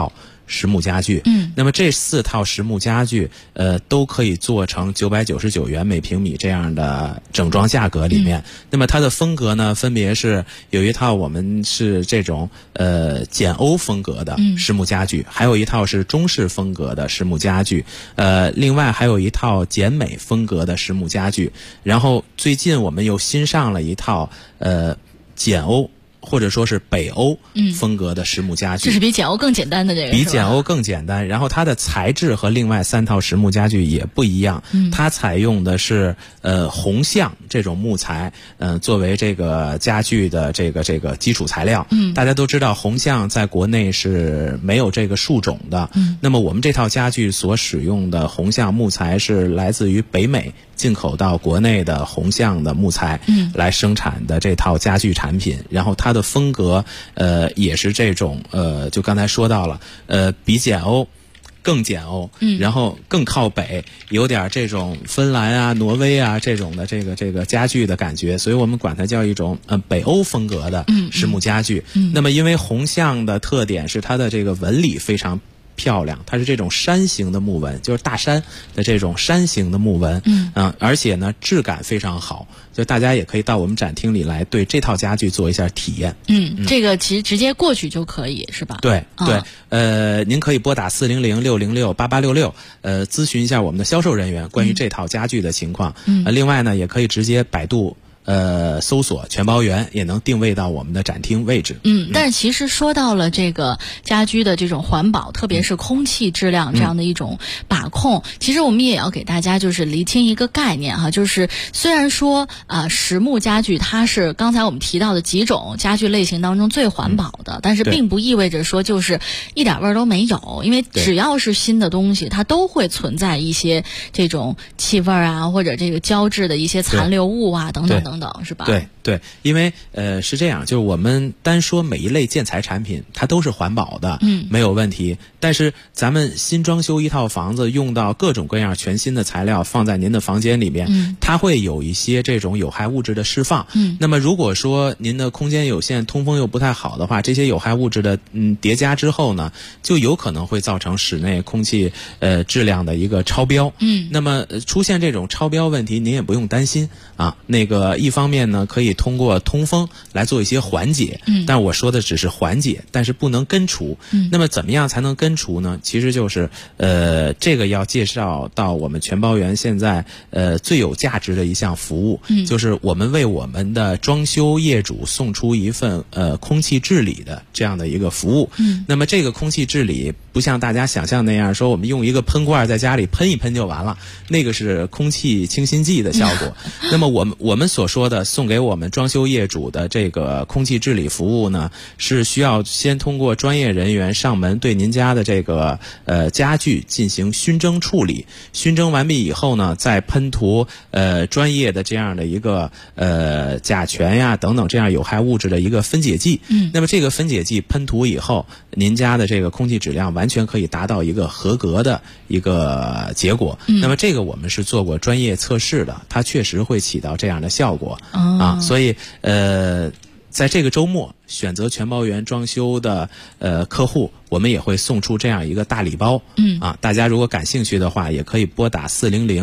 实木家具。那么这4套实木家具，都可以做成999元每平米这样的整装价格里面。那么它的风格呢，分别是有一套我们是这种简欧风格的实木家具，还有一套是中式风格的实木家具，另外还有一套简美风格的实木家具。然后最近我们又新上了一套简欧或者说是北欧风格的实木家具， 这是比简欧更简单的这个， 比简欧更简单。然后它的材质和另外3套实木家具也不一样，它采用的是红橡这种木材，作为这个家具的这个基础材料。大家都知道红橡在国内是没有这个树种的，那么我们这套家具所使用的红橡木材是来自于北美进口到国内的红橡的木材来生产的这套家具产品。然后它的风格也是这种就刚才说到了比简欧更简欧，然后更靠北，有点这种芬兰啊、挪威啊这种的这个家具的感觉，所以我们管它叫一种北欧风格的实木家具。那么因为红橡的特点是它的这个纹理非常漂亮，它是这种山形的木纹，就是大山的这种山形的木纹，而且呢质感非常好，就大家也可以到我们展厅里来对这套家具做一下体验。 这个其实直接过去就可以是吧？ 对对，您可以拨打400-606-8866，咨询一下我们的销售人员关于这套家具的情况。另外呢，也可以直接百度搜索全包园，也能定位到我们的展厅位置。 但是其实说到了这个家居的这种环保，特别是空气质量这样的一种把控，其实我们也要给大家就是厘清一个概念哈，就是虽然说实木家具它是刚才我们提到的几种家具类型当中最环保的，但是并不意味着说就是一点味儿都没有，因为只要是新的东西，它都会存在一些这种气味啊，或者这个胶质的一些残留物啊等等等等，是吧？ 对，因为是这样，就是我们单说每一类建材产品，它都是环保的，没有问题。但是咱们新装修一套房子，用到各种各样全新的材料放在您的房间里面，它会有一些这种有害物质的释放。那么如果说您的空间有限，通风又不太好的话，这些有害物质的叠加之后呢，就有可能会造成室内空气质量的一个超标。那么出现这种超标问题，您也不用担心啊。那个一方面呢，可以通过通风来做一些缓解，但我说的只是缓解，但是不能根除。那么怎么样才能根除呢？其实就是这个要介绍到我们全包园现在最有价值的一项服务，就是我们为我们的装修业主送出一份空气治理的这样的一个服务。那么这个空气治理不像大家想象那样说我们用一个喷罐在家里喷一喷就完了，那个是空气清新剂的效果。那么我们所说的送给我们装修业主的这个空气治理服务呢，是需要先通过专业人员上门对您家的这个家具进行熏蒸处理，熏蒸完毕以后呢，再喷涂专业的这样的一个甲醛呀等等这样有害物质的一个分解剂。那么这个分解剂喷涂以后，您家的这个空气质量完全可以达到一个合格的一个结果。那么这个我们是做过专业测试的，它确实会起到这样的效果啊。所以在这个周末选择全包园装修的客户，我们也会送出这样一个大礼包。大家如果感兴趣的话，也可以拨打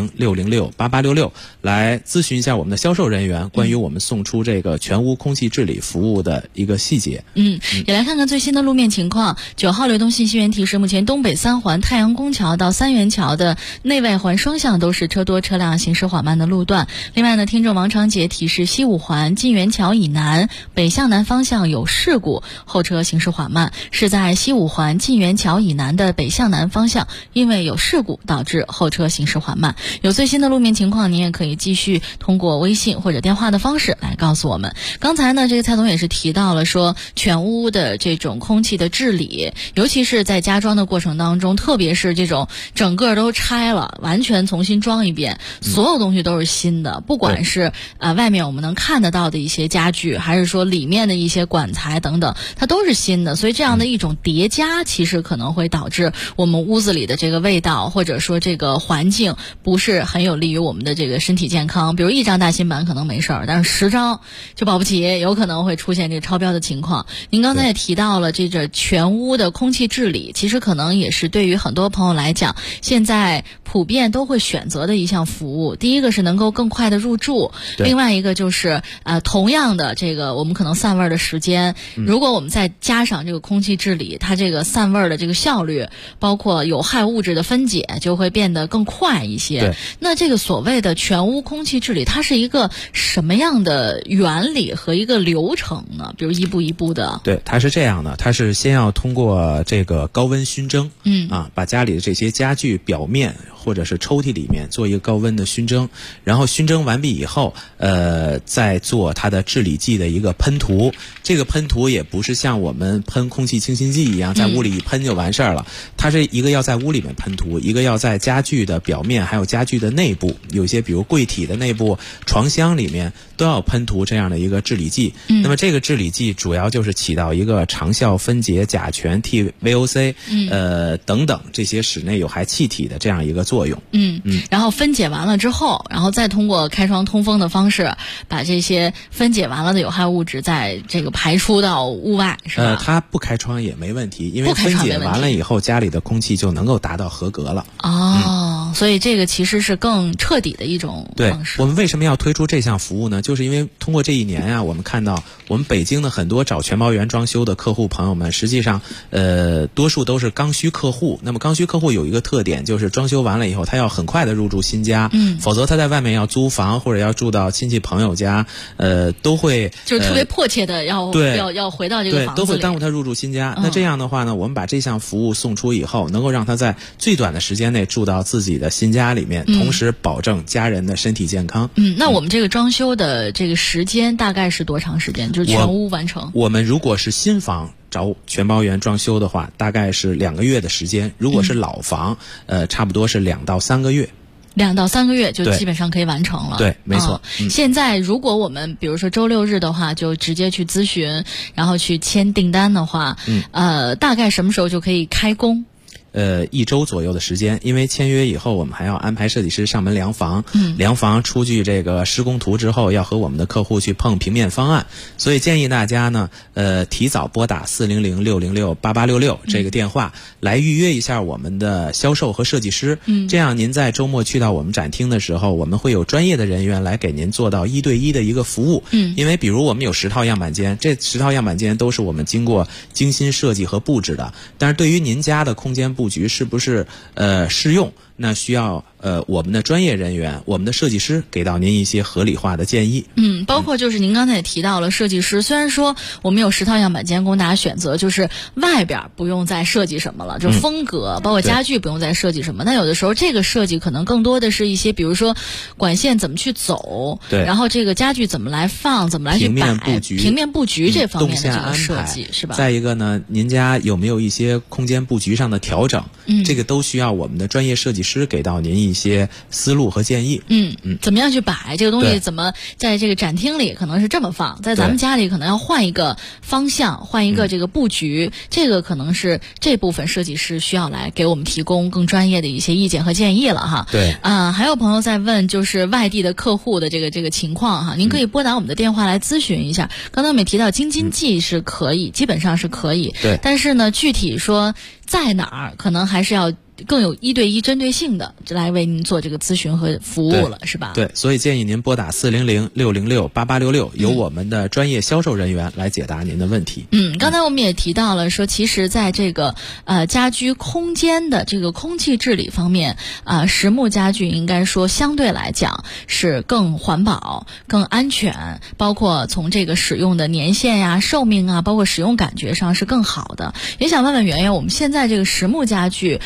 400-606-8866来咨询一下我们的销售人员关于我们送出这个全屋空气治理服务的一个细节。 也来看看最新的路面情况。9号流动信息源提示，目前东北3环太阳宫桥到三元桥的内外环双向都是车多车辆行驶缓慢的路段。另外呢，听众王长杰提示，西五环晋元桥以南北向南方向有事故，后车行驶缓慢，是在西五环晋元桥以南的北向南方向，因为有事故导致后车行驶缓慢。有最新的路面情况，您也可以继续通过微信或者电话的方式来告诉我们。刚才呢，这个蔡总也是提到了说，全屋的这种空气的治理，尤其是在加装的过程当中，特别是这种整个都拆了，完全重新装一遍，所有东西都是新的，不管是外面我们能看得到的一些家具，还是说里面的一些管管材等等，它都是新的，所以这样的一种叠加，其实可能会导致我们屋子里的这个味道或者说这个环境不是很有利于我们的这个身体健康。比如1张大新板可能没事儿，但是10张就保不齐有可能会出现这个超标的情况。您刚才也提到了这个全屋的空气治理，其实可能也是对于很多朋友来讲，现在普遍都会选择的一项服务。第一个是能够更快的入住，另外一个就是同样的这个我们可能散味的时间，如果我们再加上这个空气治理，它这个散味的这个效率，包括有害物质的分解就会变得更快一些。那这个所谓的全屋空气治理，它是一个什么样的原理和一个流程呢？比如一步一步的。 对，它是这样的，它是先要通过这个高温熏蒸，把家里的这些家具表面或者是抽屉里面做一个高温的熏蒸，然后熏蒸完毕以后，再做它的治理剂的一个喷涂。这个喷涂也不是像我们喷空气清新剂一样在屋里一喷就完事儿了，它是一个要在屋里面喷涂，一个要在家具的表面还有家具的内部，有些比如柜体的内部、床箱里面都要喷涂这样的一个治理剂。那么这个治理剂主要就是起到一个长效分解甲醛、TVOC 等等这些室内有害气体的这样一个作用。 然后分解完了之后，然后再通过开窗通风的方式，把这些分解完了的有害物质在这个排出到屋外，是吧？ 它不开窗也没问题，因为分解完了以后，家里的空气就能够达到合格了。 所以这个其实是更彻底的一种方式。 对，我们为什么要推出这项服务呢？就是因为通过这一年啊，我们看到我们北京的很多找全包园装修的客户朋友们，实际上多数都是刚需客户。那么刚需客户有一个特点，就是装修完了以后，他要很快的入住新家，否则他在外面要租房或者要住到亲戚朋友家，都会就是特别迫切的要回到这个房子里， 都会耽误他入住新家。那这样的话呢，我们把这项服务送出以后，能够让他在最短的时间内住到自己的新家里面，同时保证家人的身体健康。 那我们这个装修的这个时间大概是多长时间？就是全屋完成？ 我们如果是新房找全包园装修的话，大概是2个月的时间；如果是老房，差不多是2到3个月。 2到3个月就基本上可以完成了。 对，没错。 现在如果我们比如说周6日的话，就直接去咨询，然后去签订单的话，大概什么时候就可以开工 ？1周左右的时间，因为签约以后，我们还要安排设计师上门量房，量房出具这个施工图之后，要和我们的客户去碰平面方案，所以建议大家呢，提早拨打400-606-8866这个电话来预约一下我们的销售和设计师，这样您在周末去到我们展厅的时候，我们会有专业的人员来给您做到1对1的一个服务，因为比如我们有10套样板间，这10套样板间都是我们经过精心设计和布置的，但是对于您家的空间布局是不是适用，那需要我们的专业人员，我们的设计师给到您一些合理化的建议。 包括就是您刚才也提到了设计师，虽然说我们有10套样板间供大家选择，就是外边不用再设计什么了，就风格包括家具不用再设计什么，但有的时候这个设计可能更多的是一些比如说管线怎么去走，然后这个家具怎么来放，怎么来去摆，平面布局这方面的这个设计是吧？ 再一个呢，您家有没有一些空间布局上的调整，这个都需要我们的专业设计师给到您一些思路和建议。 怎么样去摆这个东西，怎么在这个展厅里可能是这么放，在咱们家里可能要换一个方向，换一个这个布局，这个可能是这部分设计师需要来给我们提供更专业的一些意见和建议了哈。 对还有朋友在问就是外地的客户的这个情况哈，您可以拨打我们的电话来咨询一下。刚才我们也提到京津冀是可以，基本上是可以， 对， 但是呢具体说在哪儿可能还是要更有1对1针对性的来为您做这个咨询和服务了，是吧？ 对，所以建议您拨打400-606-8866，由我们的专业销售人员来解答您的问题。 刚才我们也提到了说，其实在这个家居空间的这个空气治理方面，实木家具应该说相对来讲是更环保、更安全，包括从这个使用的年限呀、寿命啊，包括使用感觉上是更好的。也想问问圆圆，我们现在这个实木家具现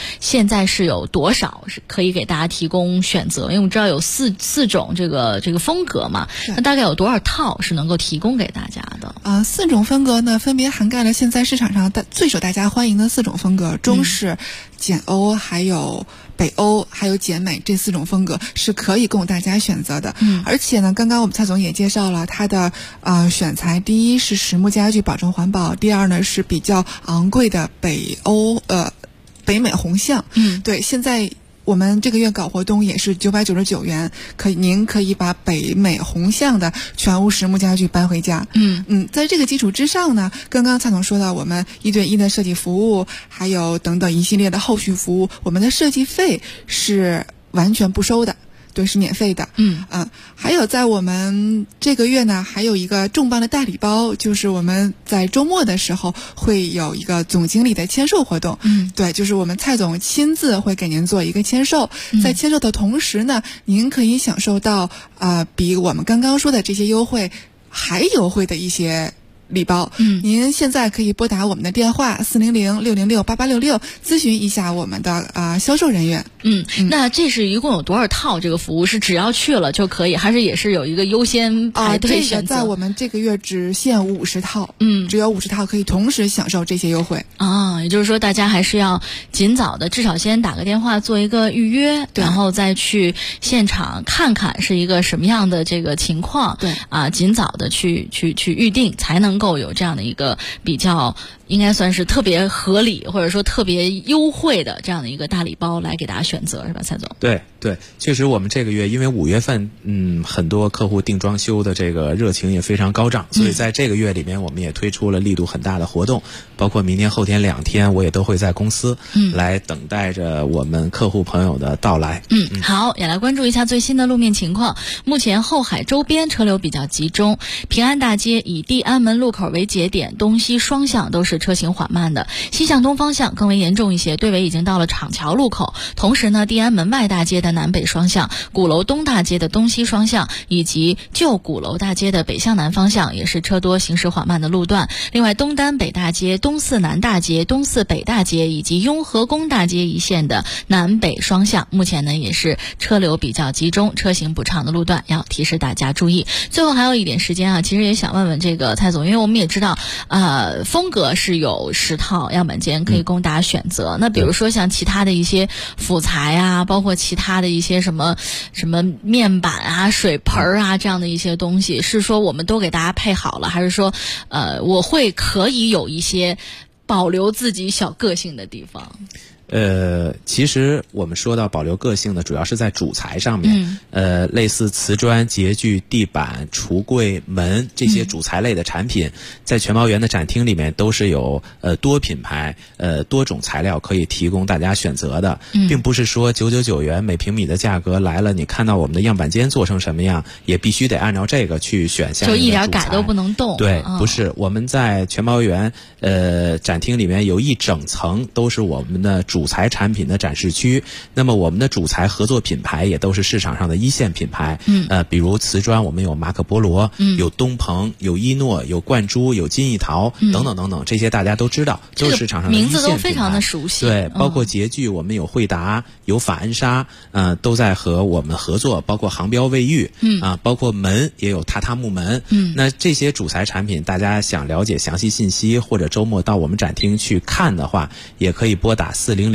现在是有多少是可以给大家提供选择？因为我们知道有四种这个风格嘛，那大概有多少套是能够提供给大家的 ？4种风格呢，分别涵盖了现在市场上最受大家欢迎的4种风格：中式、简欧，还有北欧，还有简美，这4种风格是可以供大家选择的。而且呢，刚刚我们蔡总也介绍了它的选材，第一是实木家具，保证环保；第二呢是比较昂贵的北美红橡。对，现在我们这个月搞活动也是999元，您可以把北美红橡的全屋实木家具搬回家。在这个基础之上呢，刚刚蔡总说到我们1对1的设计服务，还有等等一系列的后续服务，我们的设计费是完全不收的。对，是免费的。还有在我们这个月呢，还有一个重磅的大礼包，就是我们在周末的时候会有一个总经理的签售活动。对，就是我们蔡总亲自会给您做一个签售，在签售的同时呢，您可以享受到比我们刚刚说的这些优惠还优惠的一些礼包。您现在可以拨打我们的电话400-606-8866咨询一下我们的销售人员。 那这是一共有多少套这个服务？是只要去了就可以，还是也是有一个优先排队选择？ 这个在我们这个月只限50套，只有50套可以同时享受这些优惠。 也就是说大家还是要尽早的，至少先打个电话做一个预约，然后再去现场看看是一个什么样的这个情况。 对尽早的去预定，才能够有这样的一个比较应该算是特别合理或者说特别优惠的这样的一个大礼包来给大家选择，是吧，蔡总？ 对，确实我们这个月因为5月份很多客户订装修的这个热情也非常高涨，所以在这个月里面我们也推出了力度很大的活动，包括明天后天2天我也都会在公司来等待着我们客户朋友的到来。 好，也来关注一下最新的路面情况。目前后海周边车流比较集中，平安大街以地安门路口为节点，东西双向都是车行缓慢的，西向东方向更为严重一些，队尾已经到了厂桥路口。同时呢，地安门外大街的南北双向，鼓楼东大街的东西双向，以及旧鼓楼大街的北向南方向也是车多行驶缓慢的路段。另外，东单北大街、东四南大街、东四北大街以及雍和宫大街一线的南北双向，目前呢也是车流比较集中，车行不畅的路段，要提示大家注意。最后还有一点时间其实也想问问这个蔡总，因为我们也知道风格是有10套样板间可以供大家选择。那比如说像其他的一些辅材包括其他的一些什么面板水盆这样的一些东西，是说我们都给大家配好了，还是说我可以有一些保留自己小个性的地方？ 其实我们说到保留个性的，主要是在主材上面。类似瓷砖、洁具、地板、橱柜、门这些主材类的产品，在全茂园的展厅里面都是有多品牌、多种材料可以提供大家选择的，并不是说999元每平米的价格来了，你看到我们的样板间做成什么样，也必须得按照这个去选项， 就一点改都不能动。 对，不是，我们在全茂园展厅里面有一整层都是我们的主材产品的展示区，那么我们的主材合作品牌也都是市场上的1线品牌。比如瓷砖我们有马可波罗，有东鹏，有伊诺，有冠珠，有金艺陶，等等等等，这些大家都知道，都是市场上的1线品牌， 名字都非常的熟悉。 对，包括洁具我们有惠达，有法恩莎，都在和我们合作，包括航标卫浴，包括门也有榻榻木门。那这些主材产品大家想了解详细信息，或者周末到我们展厅去看的话，也可以拨打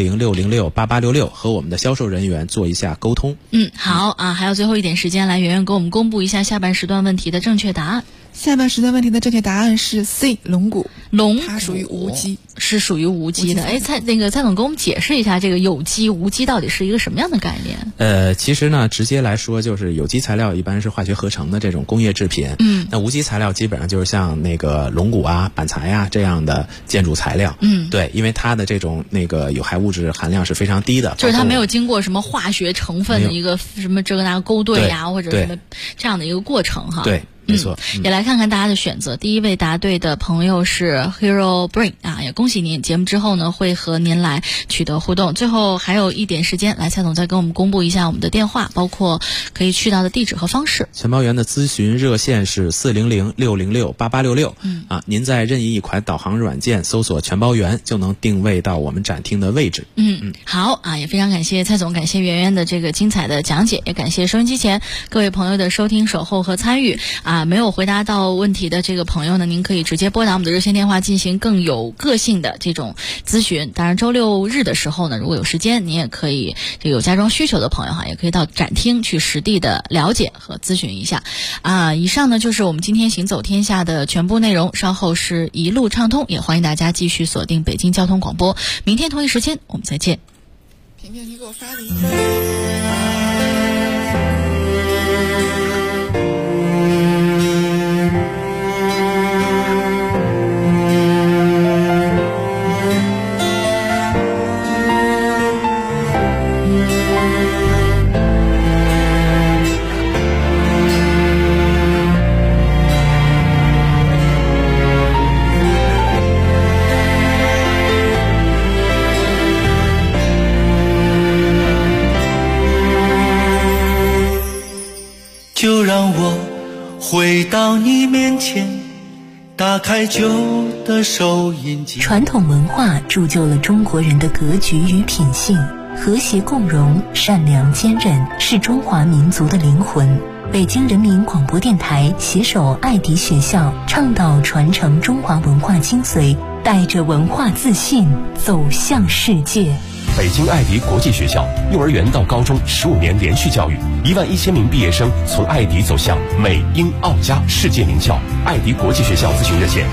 400-606-8866和我们的销售人员做一下沟通。 好还有最后一点时间，来圆圆给我们公布一下下半时段问题的正确答案。 下半时段问题的正确答案是 C， 龙骨。它属于无机， 是属于无机的。蔡总给我们解释一下这个有机无机到底是一个什么样的概念？ 其实呢，直接来说就是有机材料一般是化学合成的这种工业制品。那无机材料基本上就是像那个龙骨板材这样的建筑材料。对，因为它的这种有害物质含量是非常低的， 就是它没有经过什么化学成分的一个什么这个那个勾兑或者什么这样的一个过程哈。 对。 没错。 也来看看大家的选择。第一位答对的朋友是 Hero Brain 啊，也恭喜您！节目之后呢，会和您来取得互动。最后还有一点时间，来蔡总再给我们公布一下我们的电话，包括可以去到的地址和方式。 钱包员的咨询热线是400-606-8866。您在任意一款导航软件搜索钱包员，就能定位到我们展厅的位置。 好啊，也非常感谢蔡总，感谢圆圆的这个精彩的讲解，也感谢收音机前各位朋友的收听、守候和参与啊！没有回答到问题的这个朋友呢，您可以直接拨打我们的热线电话进行更有个性的这种咨询。当然，周六日的时候呢，如果有时间，您也可以这个有家装需求的朋友哈，也可以到展厅去实地的了解和咨询一下啊。以上呢就是我们今天行走天下的全部内容，稍后是一路畅通，也欢迎大家继续锁定北京交通广播。明天同一时间我们再见。 平平，你给我发了一就让我回到你面前，打开旧的收音机。 传统文化铸就了中国人的格局与品性，和谐共荣，善良坚韧，是中华民族的灵魂。北京人民广播电台携手爱迪学校，倡导传承中华文化精髓，带着文化自信走向世界。 北京爱迪国际学校幼儿园到高中15年连续教育，11000名毕业生从爱迪走向美英澳加世界名校。爱迪国际学校咨询热线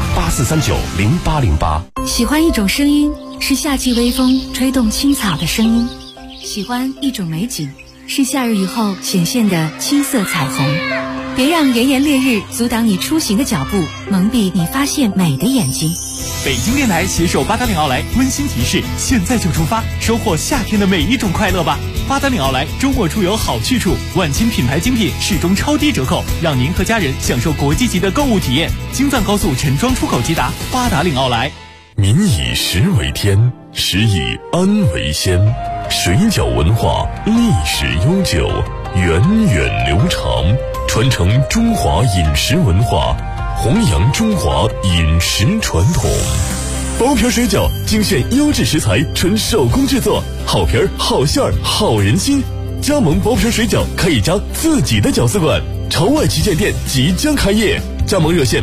84390808。 喜欢一种声音，是夏季微风吹动青草的声音；喜欢一种美景，是夏日雨后显现的青色彩虹。别让炎炎烈日阻挡你出行的脚步，蒙蔽你发现美的眼睛。 北京电台携手八达岭奥莱温馨提示：现在就出发，收获夏天的每一种快乐吧！八达岭奥莱周末出游好去处，万千品牌精品始终超低折扣，让您和家人享受国际级的购物体验。京藏高速陈庄出口直达八达岭奥莱。 民以食为天，食以安为先。水饺文化历史悠久，源远流长，传承中华饮食文化，弘扬中华饮食传统。包皮水饺精选优质食材，纯手工制作，好皮儿、好馅儿、好人心。加盟包皮水饺，开一家自己的饺子馆。朝外旗舰店即将开业，加盟热线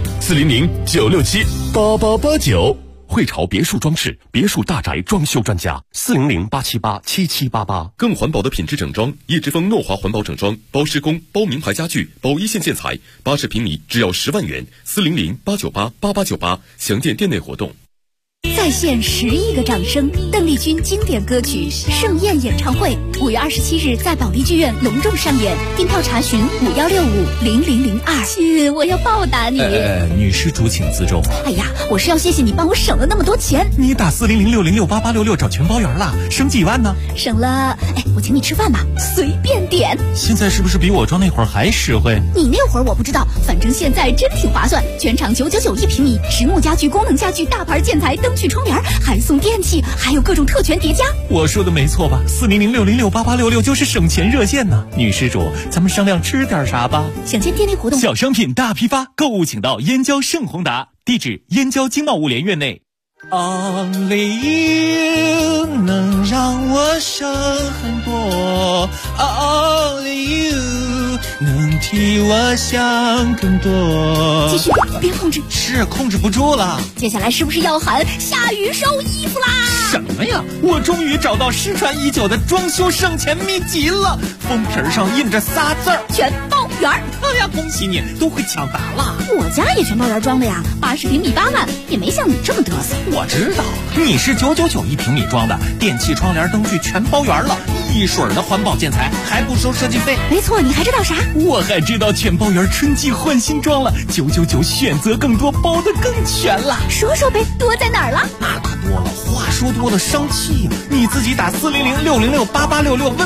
400-967-8889。 汇潮别墅装饰，别墅大宅装修专家，400-878-7788。 更环保的品质整装，叶之峰诺华环保整装，包施工、包名牌家具、包一线建材，80平米只要10万元，400-898-8898。详见店内活动。 再现10亿个掌声，邓丽君经典歌曲盛宴演唱会5月27日在保利剧院隆重上演，订票查询51650002。亲，我要报答你。 女施主请自重。 哎呀，我是要谢谢你帮我省了那么多钱。 你打400-606-8866找全包圆了，省几万呢？ 省了，我请你吃饭吧，随便点。 现在是不是比我装那会儿还实惠？ 你那会儿我不知道，反正现在真挺划算，全场999一平米，实木家具、功能家具、大牌建材、灯具、窗帘，还送电器，还有各种特权叠加。 我说的没错吧？400-606-8866就是省钱热线呢。女施主，咱们商量吃点啥吧？ 想见店内活动， 小商品大批发，购物请到燕郊盛宏达，地址燕郊经贸物联院内。 Only you 能让我省很多 ，Only you 能替我想更多。 继续，别控制， 是控制不住了。 接下来是不是要喊下雨收衣服啦？ 什么呀？我终于找到失传已久的装修省钱秘籍了，封皮上印着仨字儿： 全包圆。 哎呀，恭喜你，都会抢答了。 我家也全包圆装的呀，80平米8万，也没像你这么嘚瑟。 我知道，你是999一平米装的，电器、窗帘、灯具全包圆了，一水的环保建材，还不收设计费。 没错，你还知道啥？ 我还知道全包圆春季换新装了，999选择更多，包得更全了。 说说呗，多在哪儿了？ 那可多了，话说多了伤气呀。你自己打400-606-8866问吧。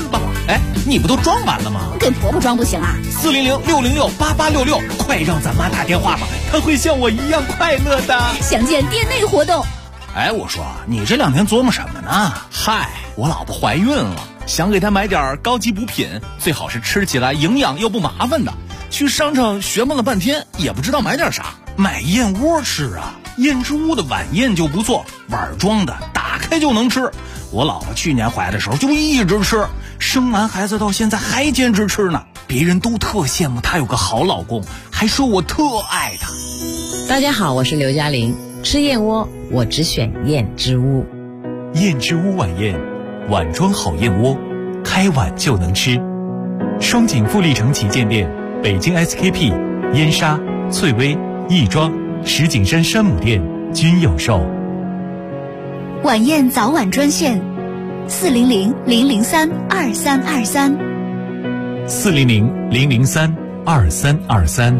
哎，你不都装完了吗？ 给婆婆装不行啊 ？400-606-8866，快让咱妈打电话吧，她会像我一样快乐的。 详见店内活动。 哎，我说你这2天琢磨什么呢？嗨，我老婆怀孕了，想给她买点高级补品，最好是吃起来营养又不麻烦的。去商场学问了半天，也不知道买点啥。买燕窝吃啊，燕之屋的晚宴就不错，碗装的，打开就能吃。我老婆去年怀的时候就一直吃，生完孩子到现在还坚持吃呢。别人都特羡慕她有个好老公，还说我特爱她。 大家好，我是刘嘉玲。吃燕窝，我只选燕之屋。 燕之屋晚宴，碗装好燕窝，开碗就能吃。双井富力城旗舰店、北京 SKP、燕莎、翠微、亦庄、石景山山姆店均有售。 晚宴早晚专线：400-003-2323。 400-003-2323。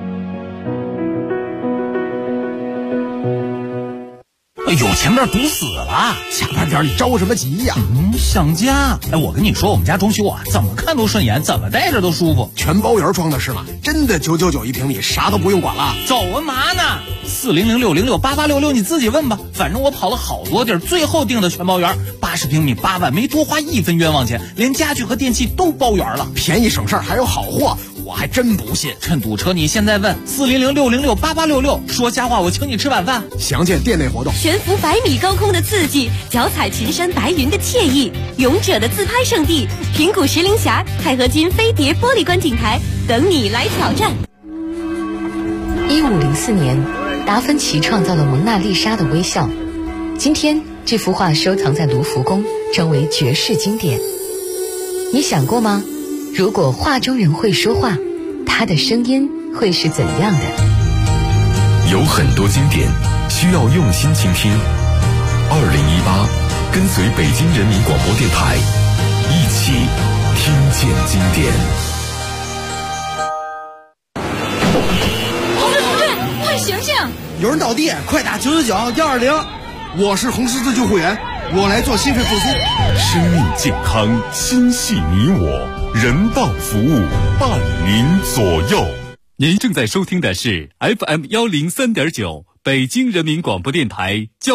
哎呦，前面堵死了！ 下班点你着什么急呀？ 想家。哎，我跟你说，我们家装修啊，怎么看都顺眼，怎么待着都舒服。 全包圆装的是吗？真的999一平米，啥都不用管了。 走啊嘛呢？400-606-8866，你自己问吧。反正我跑了好多地儿，最后定的全包圆，80平米8万，没多花1分冤枉钱，连家具和电器都包圆了， 便宜省事儿，还有好货。我还真不信。 趁堵车，你现在问400-606-8866，说瞎话我请你吃晚饭。 详见店内活动。 悬浮100米高空的刺激，脚踩群山白云的惬意，勇者的自拍圣地平谷石林峡钛合金飞碟玻璃观景台，等你来挑战。 1504年，达芬奇创造了蒙娜丽莎的微笑。今天，这幅画收藏在卢浮宫，成为绝世经典。你想过吗？如果画中人会说话，他的声音会是怎样的？ 有很多经典需要用心倾听。2018，跟随北京人民广播电台，一起听见经典。 同志，快醒醒！ 有人倒地，快打999-120。我是红十字救护员，我来做心肺复苏。 生命健康，心系你我，人道服务伴您左右。 您正在收听的是 FM103.9北京人民广播电台交